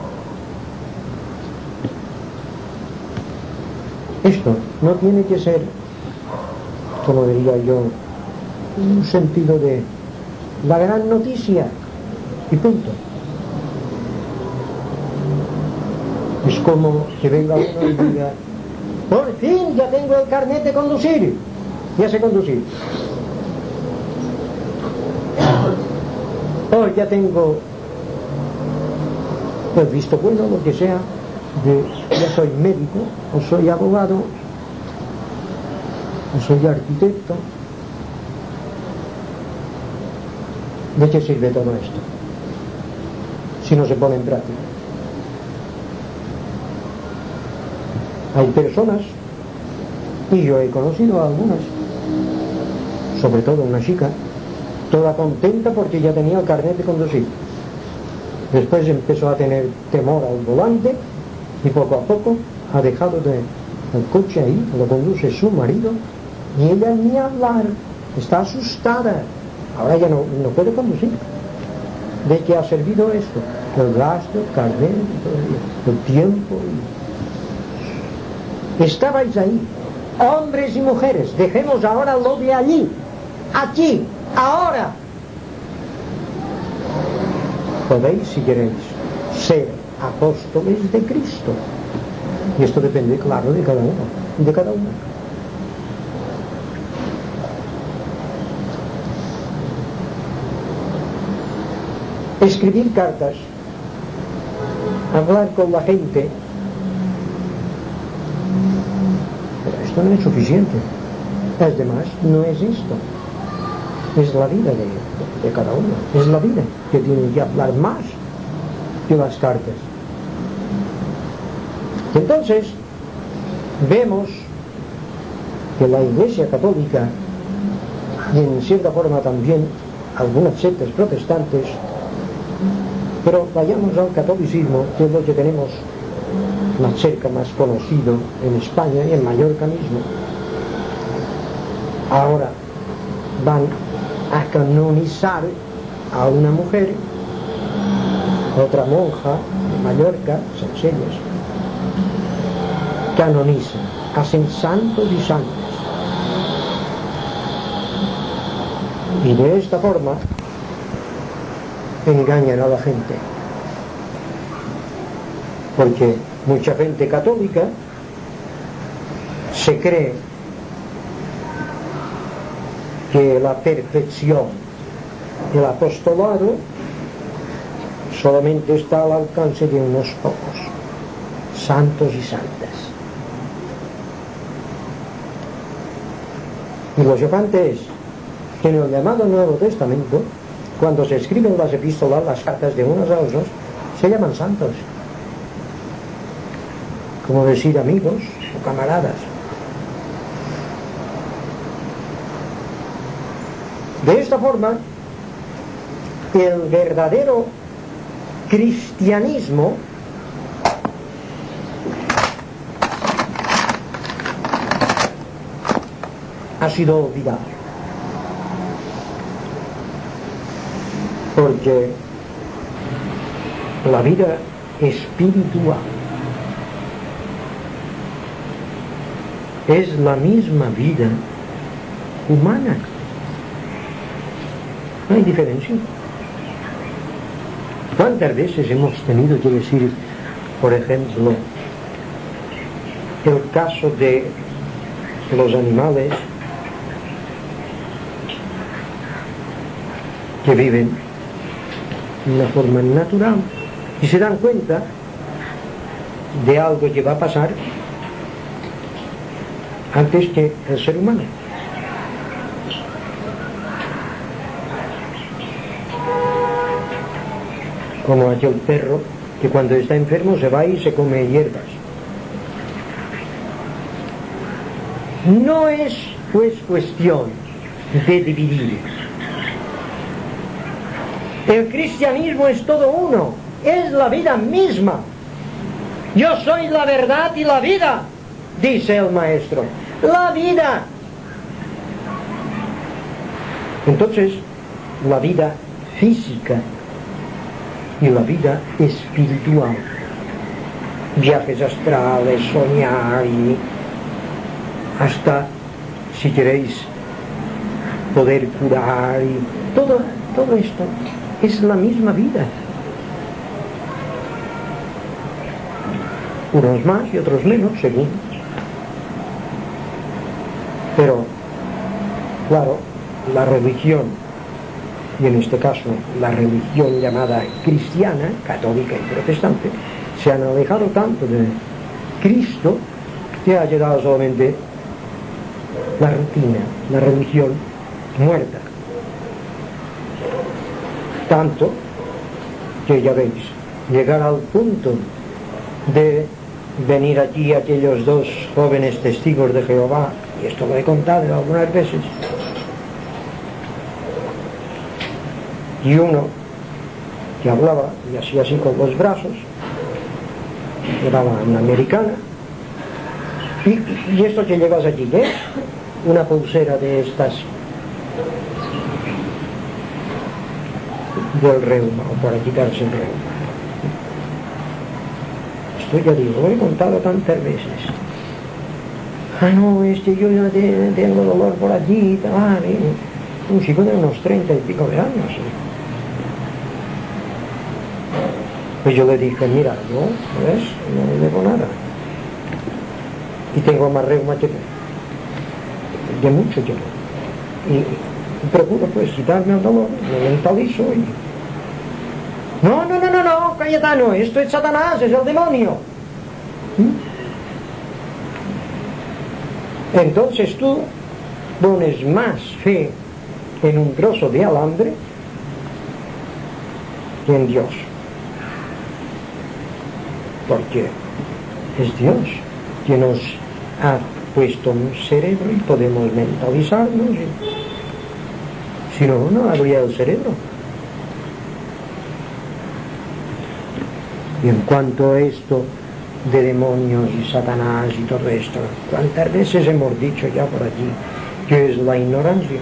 Esto no tiene que ser, como diría yo, un sentido de la gran noticia y punto. Es como que venga uno y diga, por fin ya tengo el carnet de conducir, ya sé conducir. O ya tengo el visto bueno, lo que sea, ya soy médico, o soy abogado, o soy arquitecto. ¿De qué sirve todo esto si no se pone en práctica? Hay personas, y yo he conocido a algunas, sobre todo una chica, toda contenta porque ya tenía el carnet de conducir. Después empezó a tener temor al volante y poco a poco ha dejado el coche ahí, lo conduce su marido, y ella ni hablar, está asustada. Ahora ya no puede conducir. ¿De qué ha servido esto? El gasto, el carnet, el tiempo. Estabais ahí, hombres y mujeres. Dejemos ahora lo de allí, aquí, ahora. Podéis, si queréis, ser apóstoles de Cristo. Y esto depende, claro, de cada uno, de cada uno. Escribir cartas, hablar con la gente, pero esto no es suficiente. Además, no es esto, es la vida de cada uno, es la vida que tiene que hablar más que las cartas. Entonces vemos que la Iglesia Católica, y en cierta forma también algunas sectas protestantes, pero vayamos al catolicismo, que es lo que tenemos más cerca, más conocido en España y en Mallorca mismo, ahora van a canonizar a una mujer, otra monja de Mallorca, Sencelles, canonizan, hacen santos y santas. Y de esta forma engañan a la gente, porque mucha gente católica se cree que la perfección del apostolado solamente está al alcance de unos pocos santos y santas. Y lo chocante es que en el llamado Nuevo Testamento, cuando se escriben las epístolas, las cartas de unos a otros, se llaman santos, como decir amigos o camaradas. De esta forma, el verdadero cristianismo ha sido olvidado, porque la vida espiritual es la misma vida humana. No hay diferencia. ¿Cuántas veces hemos tenido que decir, por ejemplo, el caso de los animales que viven de una forma natural y se dan cuenta de algo que va a pasar antes que el ser humano? Como aquel perro que cuando está enfermo se va y se come hierbas. No es pues cuestión de dividir. El cristianismo es todo uno, es la vida misma. Yo soy la verdad y la vida, dice el maestro. La vida. Entonces, la vida física y la vida espiritual, viajes astrales, soñar y hasta, si queréis, poder curar y todo esto es la misma vida. Unos más y otros menos, según. Pero, claro, la religión, y en este caso la religión llamada cristiana, católica y protestante, se han alejado tanto de Cristo que ha llegado solamente la rutina, la religión muerta. Tanto que ya veis, llegar al punto de venir aquí aquellos dos jóvenes testigos de Jehová, y esto lo he contado algunas veces, y uno que hablaba y hacía así con los brazos, era una americana, y esto que llevas aquí, ¿qué? Una pulsera de estas del reuma, o para quitarse el reuma. Esto ya digo, lo he contado tantas veces. Ah, no, yo ya tengo dolor por allí y tal. Un chico de unos 30 y pico de años. Pues yo le dije, mira, yo, ¿ves? No le debo nada. Y tengo más reuma que de mucho tiempo. Y procuro pues quitarme el dolor, me mentalizo y... No, Cayetano, esto es Satanás, es el demonio. Entonces tú pones más fe en un trozo de alambre que en Dios. Porque es Dios que nos ha puesto un cerebro y podemos mentalizarnos. Si no, no habría el cerebro. Y en cuanto a esto de demonios y Satanás y todo esto, ¿cuántas veces hemos dicho ya por allí que es la ignorancia.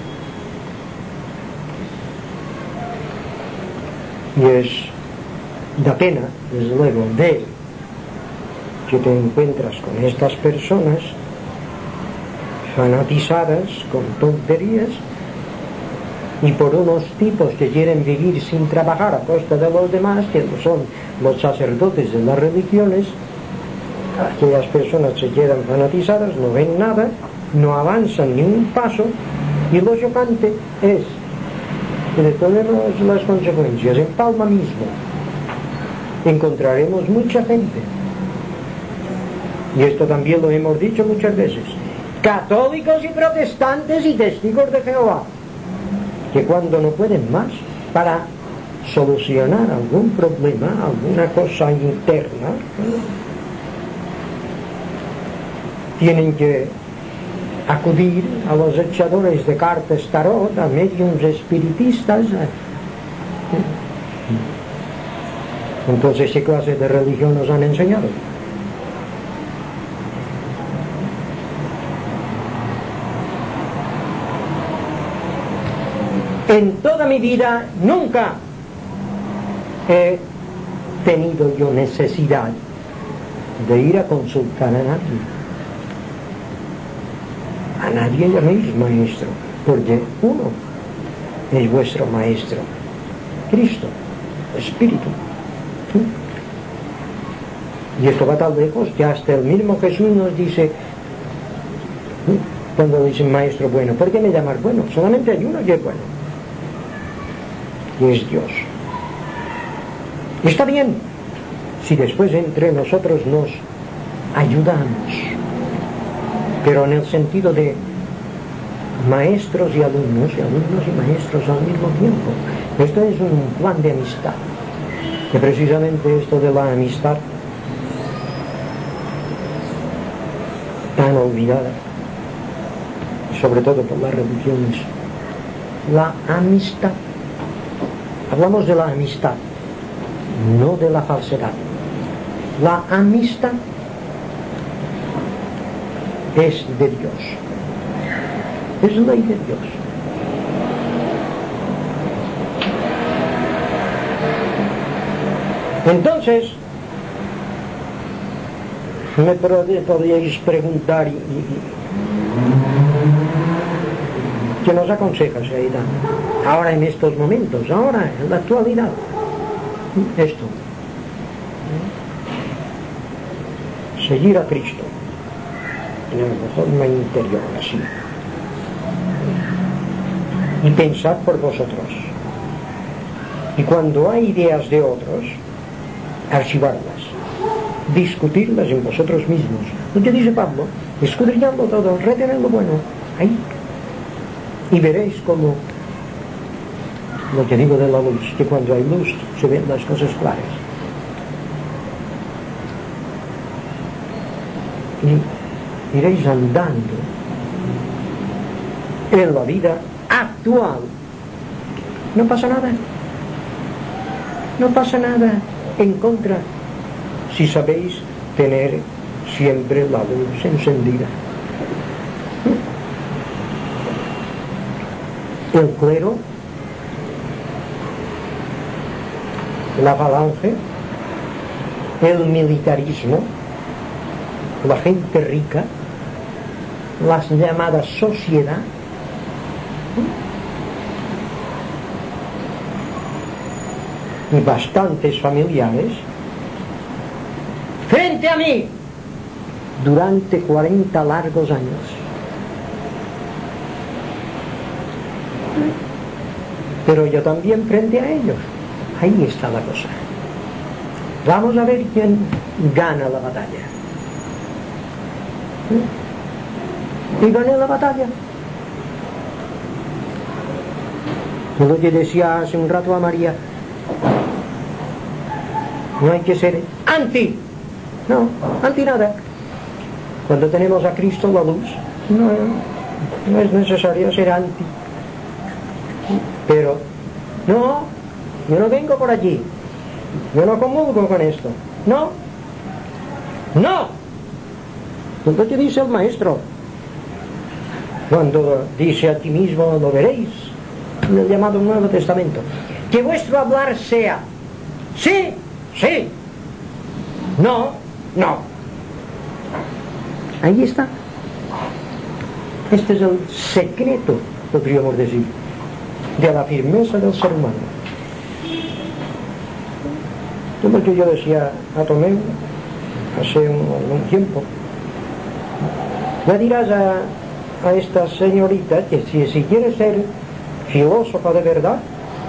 Y es da pena, desde luego, ver que te encuentras con estas personas fanatizadas con tonterías y por unos tipos que quieren vivir sin trabajar a costa de los demás, que son los sacerdotes de las religiones. Aquellas personas se quedan fanatizadas, no ven nada, no avanzan ni un paso, y lo chocante es que de todas las consecuencias en Palma mismo encontraremos mucha gente, y esto también lo hemos dicho muchas veces, católicos y protestantes y testigos de Jehová, que cuando no pueden más para solucionar algún problema, alguna cosa interna, tienen que acudir a los echadores de cartas tarot, a mediums espiritistas. Entonces, ¿qué clase de religión nos han enseñado? En toda mi vida nunca he tenido yo necesidad de ir a consultar a nadie llaméis maestro, porque uno es vuestro maestro, Cristo, Espíritu. Y esto va tan lejos que hasta el mismo Jesús nos dice, cuando dicen maestro bueno, ¿por qué me llamas bueno? Solamente hay uno que es bueno, y es Dios. Está bien si después entre nosotros nos ayudamos, pero en el sentido de maestros y alumnos y maestros al mismo tiempo. Esto es un plan de amistad, que precisamente esto de la amistad tan olvidada, sobre todo por las religiones, la amistad, hablamos de la amistad, no de la falsedad. La amistad es de Dios, es ley de Dios. Entonces me podríais preguntar ¿qué nos aconseja Shaida ahora en estos momentos, ahora en la actualidad? Esto, seguir a Cristo en la forma interior, así, y pensad por vosotros, y cuando hay ideas de otros, archivarlas, discutirlas en vosotros mismos. Lo que dice Pablo, escudriñadlo todo, retened lo bueno ahí, y veréis como lo que digo de la luz, que cuando hay luz se ven las cosas claras. Y iréis andando en la vida actual. No pasa nada, no pasa nada en contra si sabéis tener siempre la luz encendida. El clero, la falange, el militarismo, la gente rica, las llamadas sociedad, y bastantes familiares, frente a mí, durante 40 largos años. Pero yo también frente a ellos. Ahí está la cosa. Vamos a ver quién gana la batalla. Y gané la batalla. Lo que decía hace un rato a María, no hay que ser anti, no, anti nada. Cuando tenemos a Cristo la luz, no es necesario ser anti. Pero no, yo no vengo por allí, yo no comulgo con esto, no, lo que dice el maestro. cuando dice a ti mismo, lo veréis, en el llamado Nuevo Testamento, que vuestro hablar sea sí, sí, no, no. Ahí está. Este es el secreto, podríamos decir, de la firmeza del ser humano. Es lo que yo decía a Tomeu hace un tiempo. Le dirás a esta señorita que si quiere ser filósofa de verdad,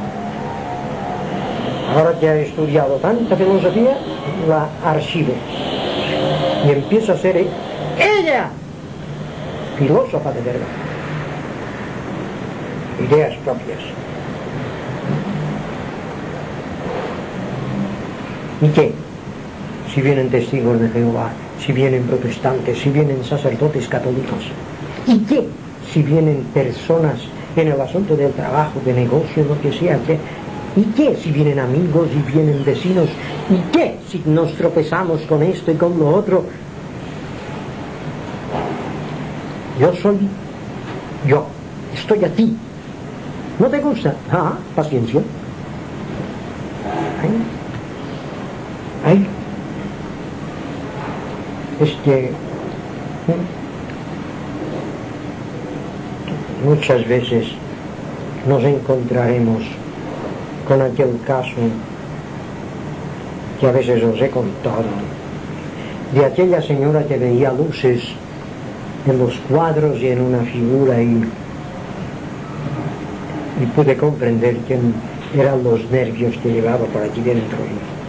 ahora que ha estudiado tanta filosofía, la archive y empieza a ser ella filósofa de verdad, ideas propias. ¿Y qué? Si vienen testigos de Jehová, si vienen protestantes, si vienen sacerdotes católicos, ¿y qué? Si vienen personas en el asunto del trabajo, de negocio, lo que sea, ¿qué? ¿Y qué si vienen amigos y vienen vecinos? ¿Y qué si nos tropezamos con esto y con lo otro? Yo soy yo, estoy a ti. ¿No te gusta? Ah, paciencia. Ahí. Es que muchas veces nos encontraremos con aquel caso que a veces os he contado, de aquella señora que veía luces en los cuadros y en una figura y pude comprender quién eran los nervios que llevaba por aquí dentro.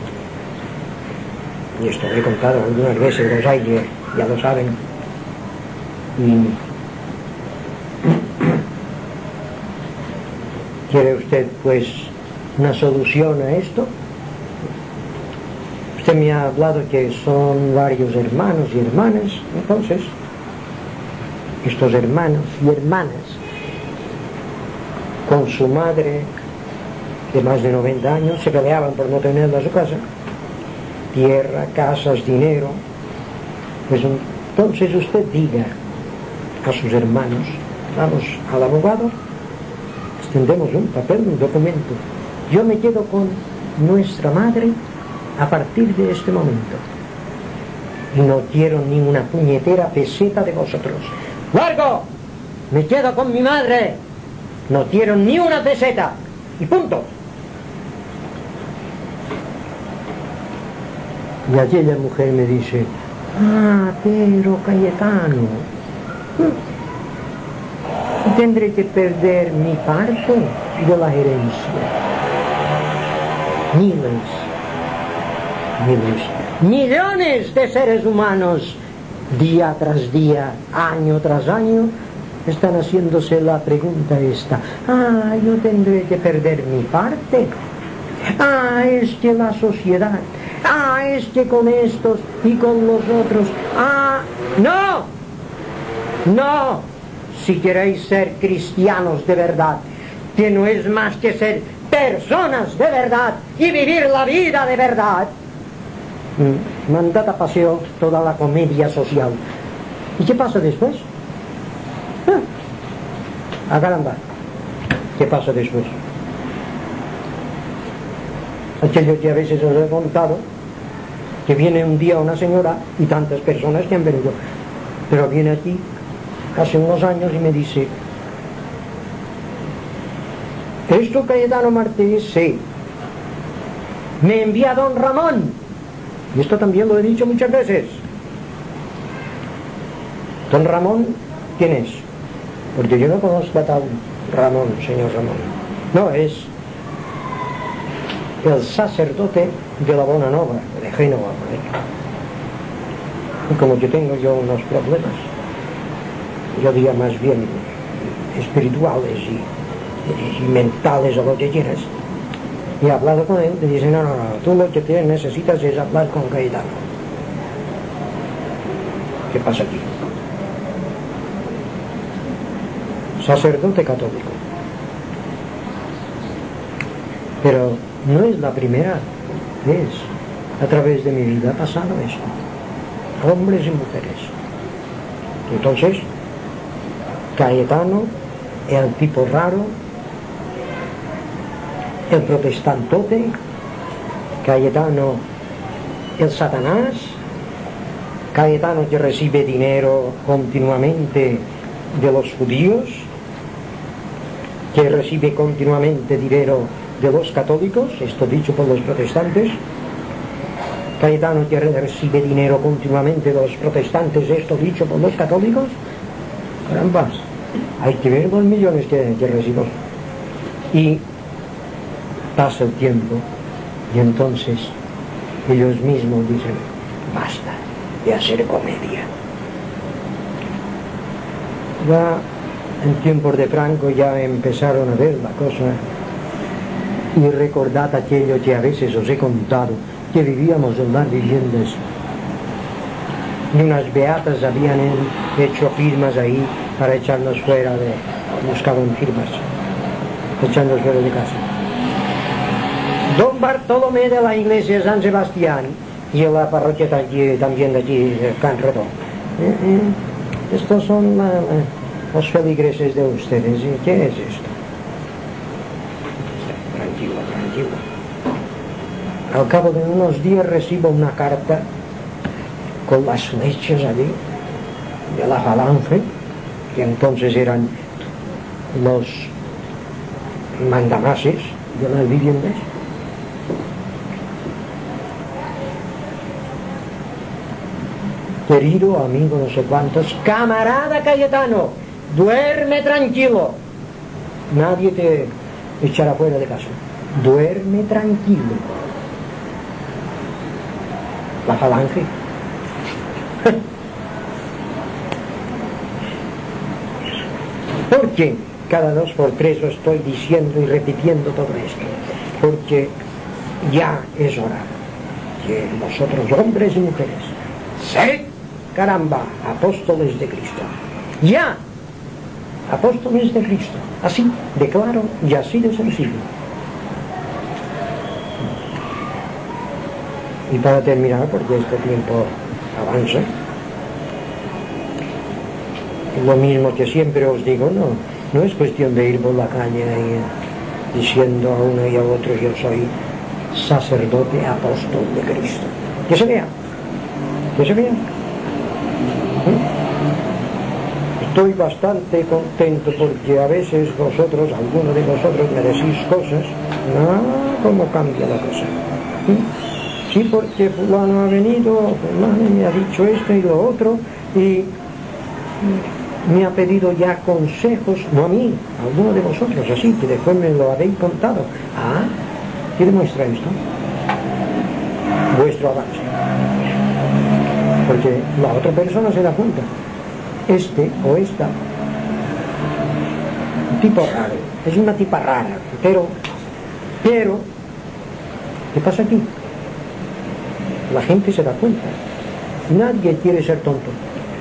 Y esto lo he contado algunas veces, los hay que ya lo saben. ¿Quiere usted pues una solución a esto? Usted me ha hablado que son varios hermanos y hermanas. Entonces, estos hermanos y hermanas, con su madre de más de 90 años, se peleaban por no tenerla a su casa, tierra, casas, dinero. Pues entonces usted diga a sus hermanos, vamos al abogado, extendemos un papel, un documento, yo me quedo con nuestra madre a partir de este momento y no quiero ni una puñetera peseta de vosotros. ¡Largo! Me quedo con mi madre, no quiero ni una peseta y punto. Y aquella mujer me dice, pero Cayetano, tendré que perder mi parte de la herencia. Millones de seres humanos, día tras día, año tras año, están haciéndose la pregunta esta. Yo tendré que perder mi parte. Es que la sociedad, es que con estos y con los otros, no, si queréis ser cristianos de verdad, que no es más que ser personas de verdad y vivir la vida de verdad, mandad a paseo toda la comedia social. ¿Y qué pasa después? Caramba, ¿qué pasa después? Aquello que a veces os he contado, que viene un día una señora y tantas personas que han venido, pero viene aquí hace unos años y me dice, ¿esto Cayetano Martínez? Sí. Me envía don Ramón, y esto también lo he dicho muchas veces. Don Ramón, ¿quién es? Porque yo no conozco a tal Ramón, señor Ramón. No, es el sacerdote de la Bonanova, de Génova. Y como yo tengo unos problemas, yo diría más bien espirituales y mentales o lo que quieras, y he hablado con él, y dice, no, tú lo que necesitas es hablar con Cayetano. ¿Qué pasa aquí? Sacerdote católico. Pero no es la primera vez a través de mi vida ha pasado esto, hombres y mujeres. Entonces, Cayetano, el tipo raro, el protestantote, Cayetano, el Satanás, Cayetano que recibe dinero continuamente de los judíos, que recibe continuamente dinero de los católicos, esto dicho por los protestantes. Cayetano que recibe dinero continuamente de los protestantes, esto dicho por los católicos. Caramba, hay que ver los millones que recibo. Y pasa el tiempo y entonces ellos mismos dicen: basta de hacer comedia. Ya en tiempos de Franco ya empezaron a ver la cosa, y recordad aquello que a veces os he contado, que vivíamos en las viviendas y unas beatas habían hecho firmas ahí para echarnos fuera buscaban firmas, echarnos fuera de casa. Don Bartolomé de la iglesia de San Sebastián y en la parroquia también de allí, de Can Redón. Estos son los feligreses de ustedes. ¿Qué es esto? Tranquilo. Al cabo de unos días recibo una carta con las flechas allí de la Falange, que entonces eran los mandamases de las viviendas. Querido amigo no sé cuántos, camarada Cayetano, duerme tranquilo, nadie te echará fuera de casa, duerme tranquilo. La Falange. ¿Por qué? Cada 2 por 3 lo estoy diciendo y repitiendo todo esto, porque ya es hora que nosotros, hombres y mujeres, sed, caramba, apóstoles de Cristo. Ya, apóstoles de Cristo. Así de claro y así de sencillo. Y para terminar, porque este tiempo avanza, lo mismo que siempre os digo, no es cuestión de ir por la calle y diciendo a uno y a otro: yo soy sacerdote apóstol de Cristo. Que se vea. Estoy bastante contento porque a veces vosotros, algunos de vosotros, me decís cosas, cómo cambia la cosa. Sí, porque fulano ha venido, fulano me ha dicho esto y lo otro, y me ha pedido ya consejos, no a mí, a alguno de vosotros, así que después me lo habéis contado. ¿Qué demuestra esto? Vuestro avance. Porque la otra persona se da cuenta, este o esta, tipo raro, es una tipa rara, pero, ¿qué pasa aquí? La gente se da cuenta, nadie quiere ser tonto,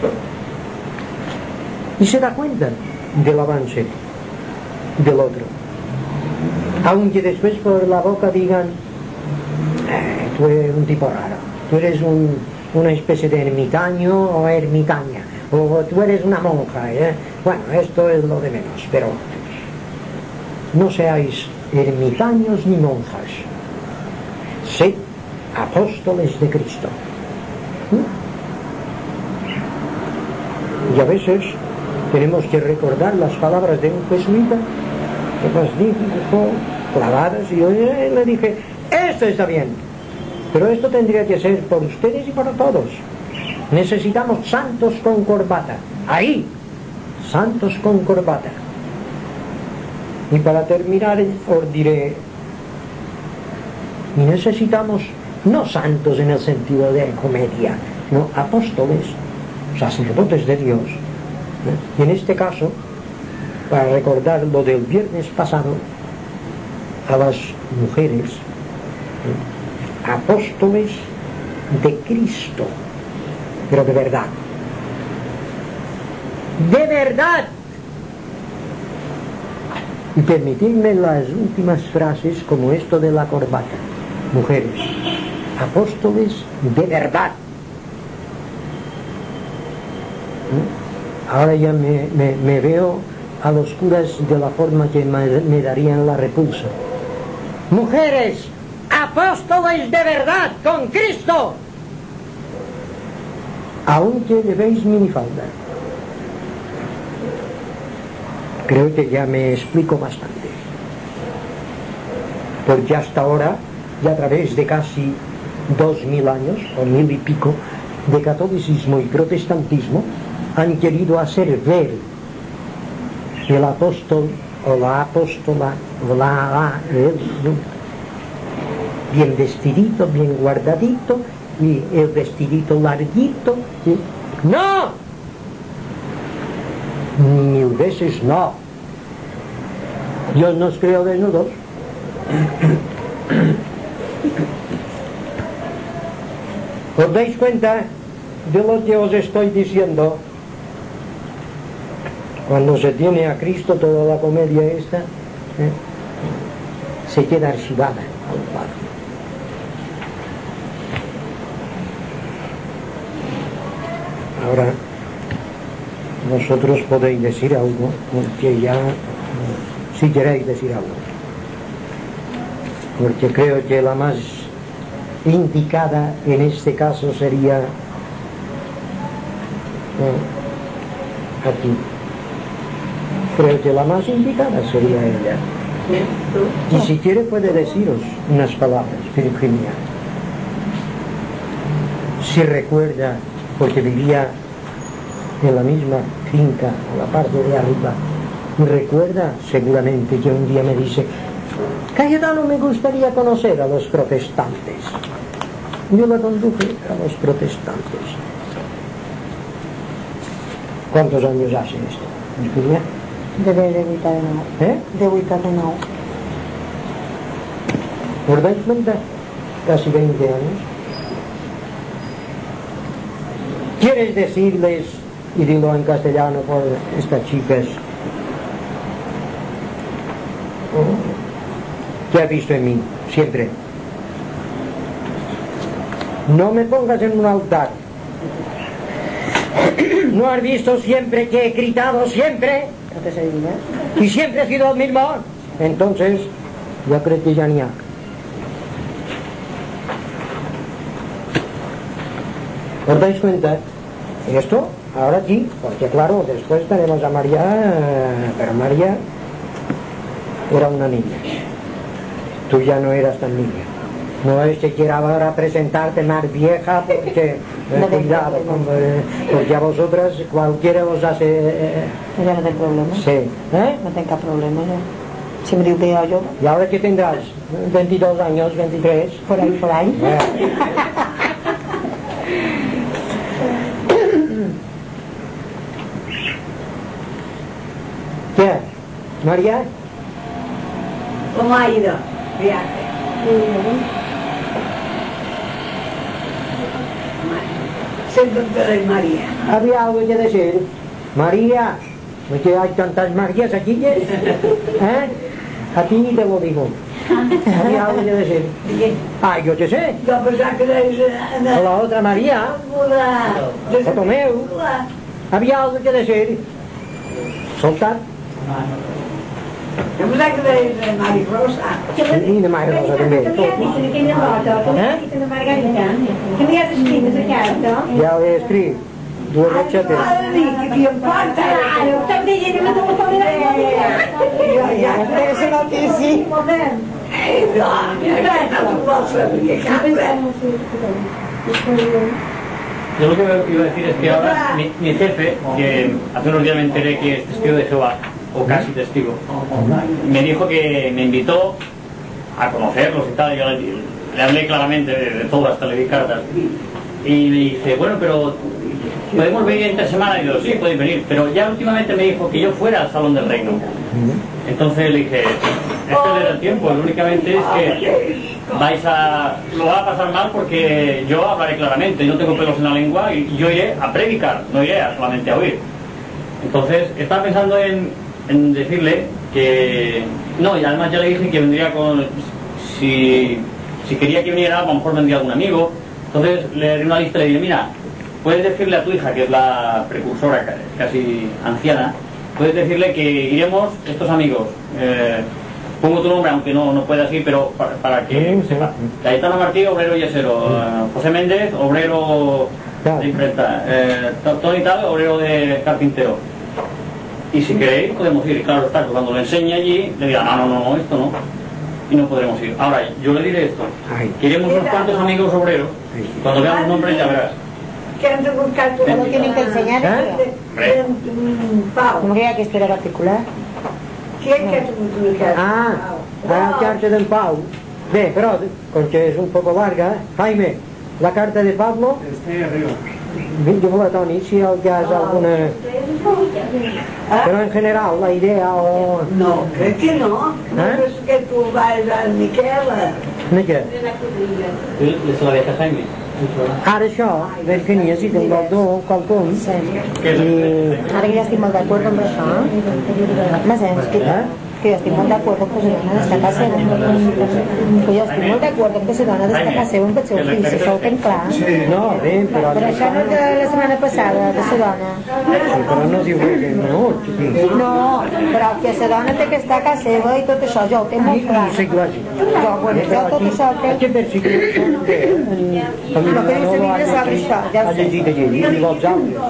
y se da cuenta del avance del otro, aunque después por la boca digan: tú eres un tipo raro, tú eres una especie de ermitaño o ermitaña, o tú eres una monja, Bueno, esto es lo de menos, pero no seáis ermitaños ni monjas, sed apóstoles de Cristo. Y a veces tenemos que recordar las palabras de un jesuita que nos dijo clavadas, y yo le dije: esto está bien, pero esto tendría que ser por ustedes y para todos. Necesitamos santos con corbata. Ahí, santos con corbata. Y para terminar os diré, y necesitamos no santos en el sentido de comedia, no, apóstoles, sacerdotes de Dios. Y en este caso, para recordar lo del viernes pasado, a las mujeres, apóstoles de Cristo, pero de verdad. ¡De verdad! Y permitidme las últimas frases, como esto de la corbata. Mujeres, apóstoles de verdad. Ahora ya me veo a los curas de la forma que me darían la repulsa. Mujeres, apóstoles de verdad con Cristo, aunque llevéis minifalda. Creo que ya me explico bastante, porque hasta ahora, y a través de casi 2000 años, o 1000 y pico, de catolicismo y protestantismo, han querido hacer ver el apóstol o la apóstola, bien vestidito, bien guardadito, y el vestidito larguito. ¡No! Ni 1000 veces no. Yo no os creo desnudos. ¿Os dais cuenta de lo que os estoy diciendo? Cuando se tiene a Cristo, toda la comedia esta se queda archivada al lado. Ahora vosotros podéis decir algo, porque ya, si queréis decir algo, porque creo que la más indicada en este caso sería aquí. Creo que la más indicada sería ella. Y si quiere puede deciros unas palabras, Virginia. Si recuerda, porque vivía en la misma finca, en la parte de arriba, recuerda seguramente que un día me dice: Cayetano, me gustaría conocer a los protestantes. Yo la conduje a los protestantes. ¿Cuántos años hace esto, Virginia? De 89. De 89. ¿Os dais cuenta? Casi 20 años. ¿Quieres decirles, y dilo en castellano por estas chicas, que has visto en mí siempre? No me pongas en un altar. ¿No has visto siempre que he gritado siempre? Y siempre he sido el mismo. Entonces, yo creo que ya ni ha. ¿Os dais cuenta? Esto, ahora sí, porque claro, después tenemos a María, pero María era una niña. Tú ya no eras tan niña. No es que quiera ahora presentarte más vieja, porque cuidado, porque a vosotras cualquiera os hace... Ya no tengo problema. Sí. No tengo problema, ¿no? Si me digo yo. ¿Y ahora qué tendrás? 22 años, 23. Por ahí, por ahí. ¿Qué? ¿María? ¿Cómo ha ido? Viaje. Se encontró de María. ¿Había algo que decir? María, ¿por qué hay tantas Marías aquí? A ti ni te lo digo. ¿Había algo que decir? Ah, yo te sé. Yo pensaba que era... La otra María, Tomeu. ¿Había algo que decir? ¿Soltar? Yo pensaba que era María Rosa. Y de María Rosa també. Che mi ha descritto, se chiaro? Ja ho he escrit. Dues ratxetes. Que t'hi importa? Claro, stavo dicendo, ma devo fare la Adesso non ti sì. Yo lo que iba a decir es que ahora mi jefe, que hace unos días me enteré que es testigo de Jehová, o casi testigo, me dijo que me invitó a conocerlos y tal. Yo le hablé claramente de todo, hasta le di cartas. Y me dice, bueno, pero ¿podemos venir entre semana? Y yo, sí, podéis venir. Pero ya últimamente me dijo que yo fuera al Salón del Reino. Entonces le dije, este era el tiempo, únicamente es que lo va a pasar mal porque yo hablaré claramente, no tengo pelos en la lengua y yo iré a predicar, no iré solamente a oír. Entonces estaba pensando en decirle que no, y además ya le dije que vendría con, si quería que viniera, a lo mejor vendría algún amigo. Entonces le di una lista y le dije, mira, puedes decirle a tu hija, que es la precursora, casi anciana, puedes decirle que iremos estos amigos, pongo tu nombre aunque no puedas ir, pero para que sepa. Cayetano Martí, obrero yesero, José Méndez, obrero de imprenta, Tony Tal, obrero de carpintero. Y si queréis podemos ir, claro está, que cuando lo enseñe allí le dirá no, esto no, y no podremos ir. Ahora, yo le diré esto, queremos unos cuantos amigos obreros, y cuando veamos los nombres ya verás. Que han de buscar tu... Lo tienen que ensenyar, Pau. com que hi ha aquesta era particular. Qui és que has de publicar? La carta del Pau. Bé, però, com que és un poco larga, Jaime, la carta de Pablo, digo a Toni, si ya es alguna... Pero en general, la idea o... No, crec que no. No és que tu vas al Miquel. ¿De què? ¿Les la deja Jaime? Ara això, ves que n'hi necessita un doctor, qualcun, Ara que ja estic molt d'acord amb això, m'has explicat que jo estic molt d'acord amb que se dona destacar seva. Que jo estic molt d'acord amb que se dona destacar seva amb el seu fill, si això ho tenc clar. no, bé, però... Però això no és de la setmana passada, de se dona. Sí, però no diu que no, No, però que se dona té que estar a casa seva i tot això, jo ho tenc molt clar. sí, lògic. Jo tot això ho tenc. Aquest versicle Lo que dice Biblia sobre això, ja ho ha sé. llegit allí, i vols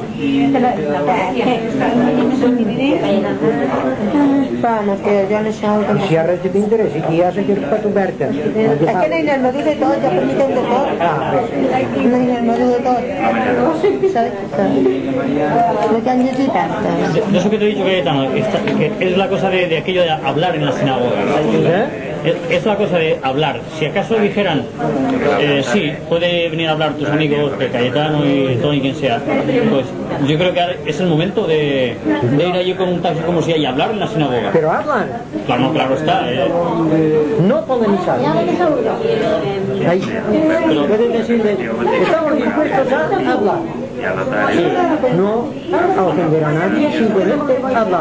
Bueno, que jo en això ho i tenc. si hi ha res que t'interessi, aquí hi ha la carpeta oberta. És que no hi ha de tot, jo per mi tenc de tot. No hi ha de tot. Saps? Lo que han llegit antes. De eso que te he dicho, Cayetano, que es la cosa de aquello de hablar en la sinagoga. Es la cosa de hablar. Si acaso dijeran, sí, puede venir a hablar tus amigos, Cayetano y Tony, quien sea, pues yo creo que ahora es el momento de ir allí con un taxi como si hay hablar en la sinagoga. Pero hablan, Claro, no, claro está. no polemizar. Ahí, puedes decirle, estamos dispuestos a hablar. No a ofender a nadie, simplemente hablar.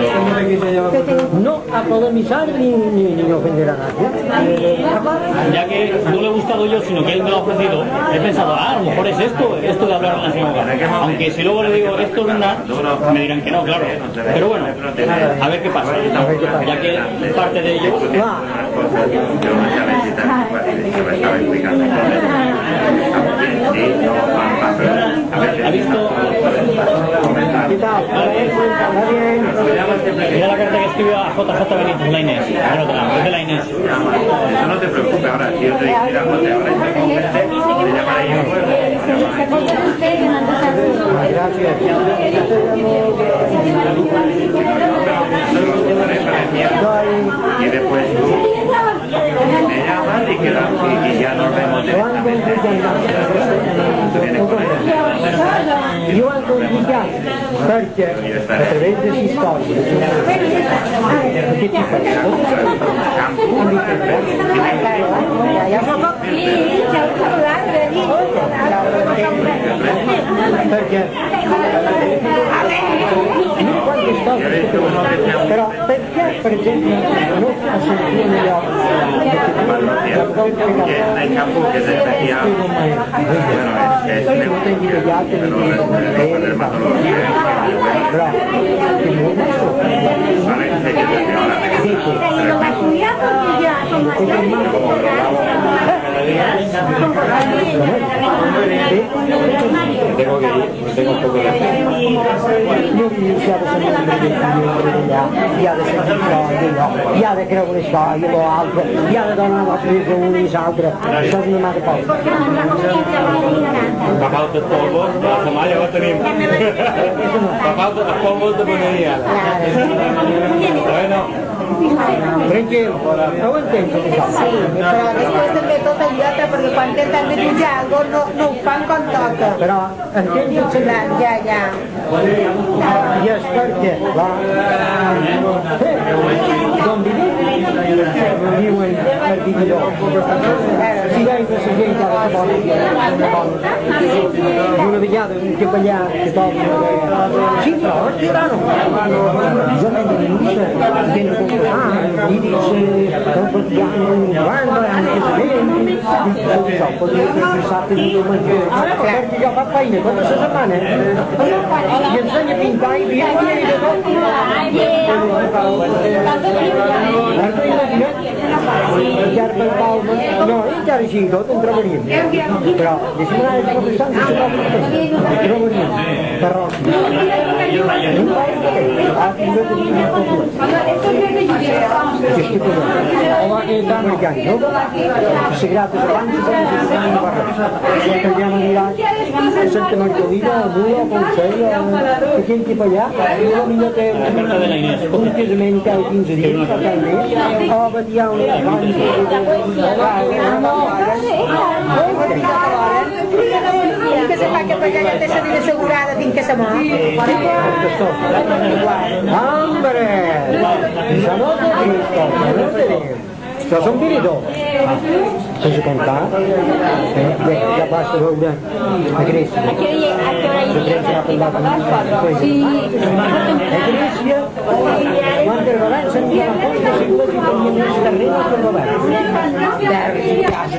No a polemizar ni ofender a nadie. Ya que no le he gustado yo, sino que él me lo ha ofrecido, he pensado, a lo mejor es esto de hablar en la sinagoga. Aunque si luego le digo, esto es verdad, me dirán que no, claro. Pero bueno, a ver qué pasa. Ya que parte de ello... ¿Ha visto? ¿Qué tal? ¿Está bien? Mira la carta que escribió a JJ Benítez, la Inés. Es de la Inés. Eso no te preocupes, ahora si yo te digo, mira, José, ahora estoy convence, te llamaré yo y después tú me llamas y ya nos vemos directamente. Tú vienes con él. Jo han complicat perquè a través de les històries aquest tipus de perquè mira quantes coses però per què per exemple no ha sentit allò El champú que es especial, es Tengo que ir, tengo un poco de hi ha de sentir això, hi ha de creure això i l'altre, hi ha de donar la vida a un i l'altre, això és una mà de poc. La falta de polvos, la setmana ja ho tenim. La falta de polvos de boneria. Bueno. Tranquil, ho entens això? Sí, però després també tot el lloc, perquè quan tenen de jutjar alguna cosa no ho fan com toca. Però entens el sentit? Ja. I és perquè, clar, d'on vivim, viuen el vividor. Si veus la gent que ara se vol i una vegada un capellà que toca sí, però és tirano. Jo vengo de missa, vengo con i dice, dopo ti hanno un guardo, anche se això, podria fer dissabte i diumenge. Perquè jo fa feina tota la setmana i ensenya a pintar i viatge i de tot. Encara per Palma, no, encara així tot en trobaríem. Però, deixa'm anar a les restances, en trobaríem. Parròquia. Un país d'aquest. Fins i tot Sagrates abans de Barres. Canviant a mirar Santa Margalida, a Mula, a Consell, aquí en Tipallà, potser té un casament cada 15 dies, cada mes, o batiar un abans que se fa que per allà té la vida assegurada fins que se mor. Hombre! Això no té vist, no té vist. Això són viridors. Sense comptar, ja basta veure a Grècia. A Grècia ha parlat amb a Grècia, quantes vegades s'han dit a la posta, si no hi havia més terreny que el govern.